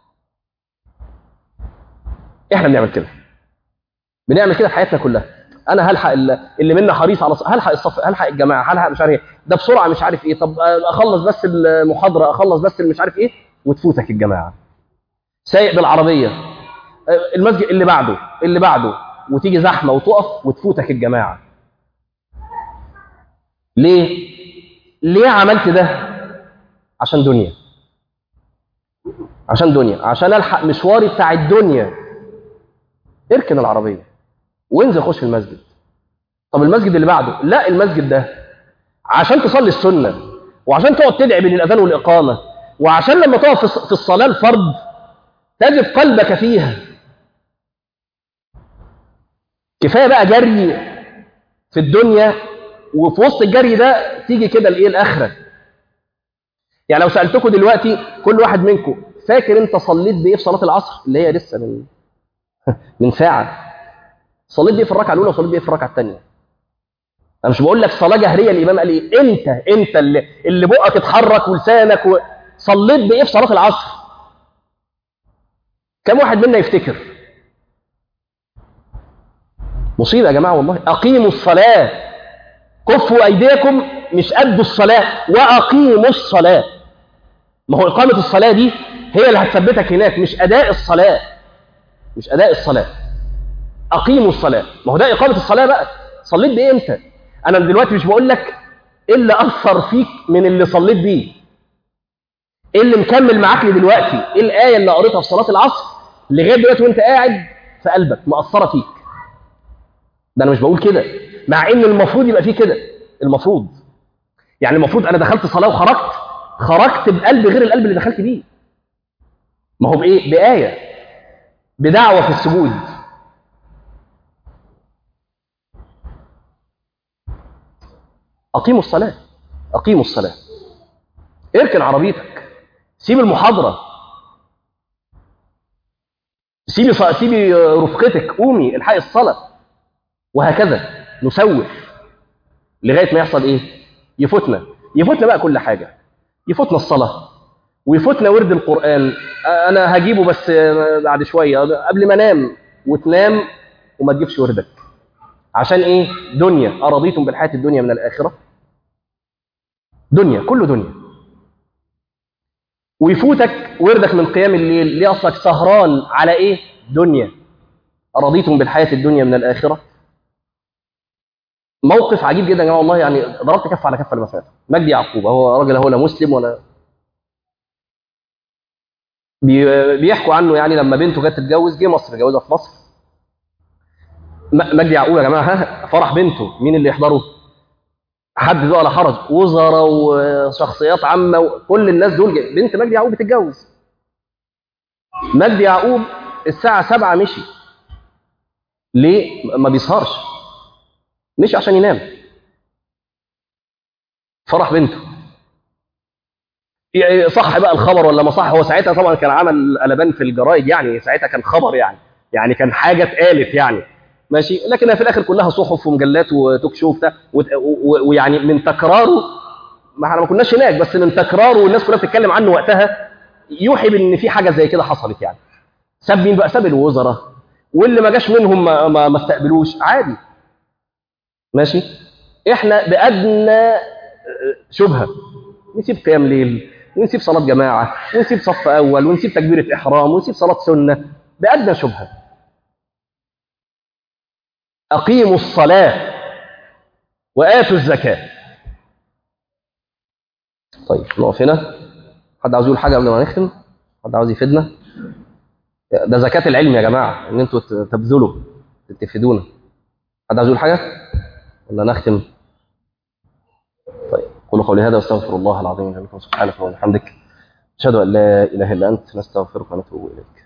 إحنا بنعمل كده، بنعمل كده في حياتنا كلها. أنا هلحق اللي منا حريص على ص... هلحق الصف، هلحق الجماعة، هلحق مش عارف إيه، ده بسرعة مش عارف إيه، طب أخلص بس المحاضرة، أخلص بس مش عارف إيه، وتفوتك الجماعة. سايق بالعربية، المسجد اللي بعده اللي بعده، وتيجي زحمة وتقف وتفوتك الجماعة. ليه؟ ليه عملت ده؟ عشان دنيا، عشان دنيا، عشان ألحق مشواري بتاع الدنيا. اركن العربية وانزل خش في المسجد. طب المسجد اللي بعده، لا المسجد ده عشان تصلي السنة، وعشان تقعد تدعي بين الأذان والإقامة، وعشان لما تقف في الصلاة الفرض تجد قلبك فيها. كفاية بقى جري في الدنيا، وفي وسط الجري ده تيجي كده الايه الآخرة. يعني لو سألتكم دلوقتي كل واحد منكم فاكر انت صليت بايه في صلاة العصر اللي هي لسه من من ساعة؟ صليت بايه في الركعة الأولى وصليت بايه في الركعة الثانية؟ أنا مش بقول لك صلاة جهرية الإمام قال إيه، أنت أنت اللي اللي بقك اتحرك ولسانك و... صليت بايه في صلاة العصر؟ كم واحد منا يفتكر؟ مصيبة يا جماعة والله. أقيموا الصلاة، كفوا أيديكم، مش أدوا الصلاة، وأقيموا الصلاة. ما هو إقامة الصلاة دي هي اللي هتثبتك هناك، مش أداء الصلاة، مش أداء الصلاة. أقيموا الصلاة، ما هو ده إقامة الصلاة بقى. صليت بإيه أنت؟ أنا دلوقتي مش بقول لك ايه اللي اثر فيك من اللي صليت بيه؟ ايه اللي مكمل معاك لدلوقتي؟ ايه الايه اللي قريتها في صلاه العصر لغايه دلوقتي وانت قاعد في قلبك مأثره فيك؟ ده انا مش بقول كده، مع ان المفروض يبقى فيه كده. المفروض يعني المفروض انا دخلت صلاه وخرجت، خرجت بقلب غير القلب اللي دخلت بيه. ما هو بايه؟ بايه، بدعوه في السجود. اقيموا الصلاه، اقيموا الصلاه. اركن عربيتك، سيب المحاضره، سيبي سيبي رفقتك، قومي الحقي الصلاه، وهكذا نسوف لغايه ما يحصل ايه؟ يفوتنا يفوتنا بقى كل حاجه. يفوتنا الصلاه، ويفوتنا ورد القران. انا هجيبه بس بعد شويه قبل ما انام، وتنام وما تجيبش وردك. عشان ايه؟ دنيا. ارضيتم بالحياه الدنيا من الاخره؟ دنيا، كله دنيا. ويفوتك وردك من قيام الليل، ليه؟ اصلك سهران على ايه؟ دنيا. ارضيتم بالحياه الدنيا من الاخره؟ موقف عجيب جدا يا جماعه والله، يعني ضربت كف على كف لما سمعته. مجدي يعقوب، هو راجل هو لا مسلم ولا بي- بيحكوا عنه، يعني لما بنته جت تتجوز جه مصر، جوزها في مصر. م- مجدي يعقوب يا جماعه، ها، فرح بنته مين اللي يحضره؟ حد ولا حرج، وزراء وشخصيات عامه وكل الناس دول جاي. بنت مجدي يعقوب بتتجوز. مجدي يعقوب الساعه سبعة مشي. ليه؟ ما بيسهرش، مش عشان ينام. فرح بنته، يعني صح بقى الخبر ولا ما صح؟ هو ساعتها طبعا كان عمل قلبان في الجرايد، يعني ساعتها كان خبر، يعني يعني كان حاجه اتقالت يعني، ماشي. لكن في الاخر كلها صحف ومجلات وتوك شو وبتاع، وت- و- و- ويعني من تكراره، ما احنا ما كناش هناك، بس من تكراره والناس كلها بتتكلم عنه وقتها يوحي بان في حاجه زي كده حصلت يعني. ساب مين بقى؟ ساب الوزراء، واللي ما جاش منهم ما, ما, ما استقبلوش عادي، ماشي. احنا بادنى شبهه نسيب قيام ليل، ونسيب صلاة جماعة، ونسيب صف أول، ونسيب تكبيرة إحرام، ونسيب صلاة سنة بأدنى شبهة. أقيموا الصلاة وآتوا الزكاة. طيب نقف هنا. حد عاوز يقول حاجة قبل ما نختم؟ حد عاوز يفيدنا؟ ده زكاة العلم يا جماعة، إن أنتوا تبذلوا تفيدونا. حد عاوز يقول حاجة ولا نختم؟ طيب قولوا قولي هذا واستغفر الله العظيم لكم سبحانك وبحمدك، أشهد أن لا إله إلا أنت، نستغفرك ونتوب إليك.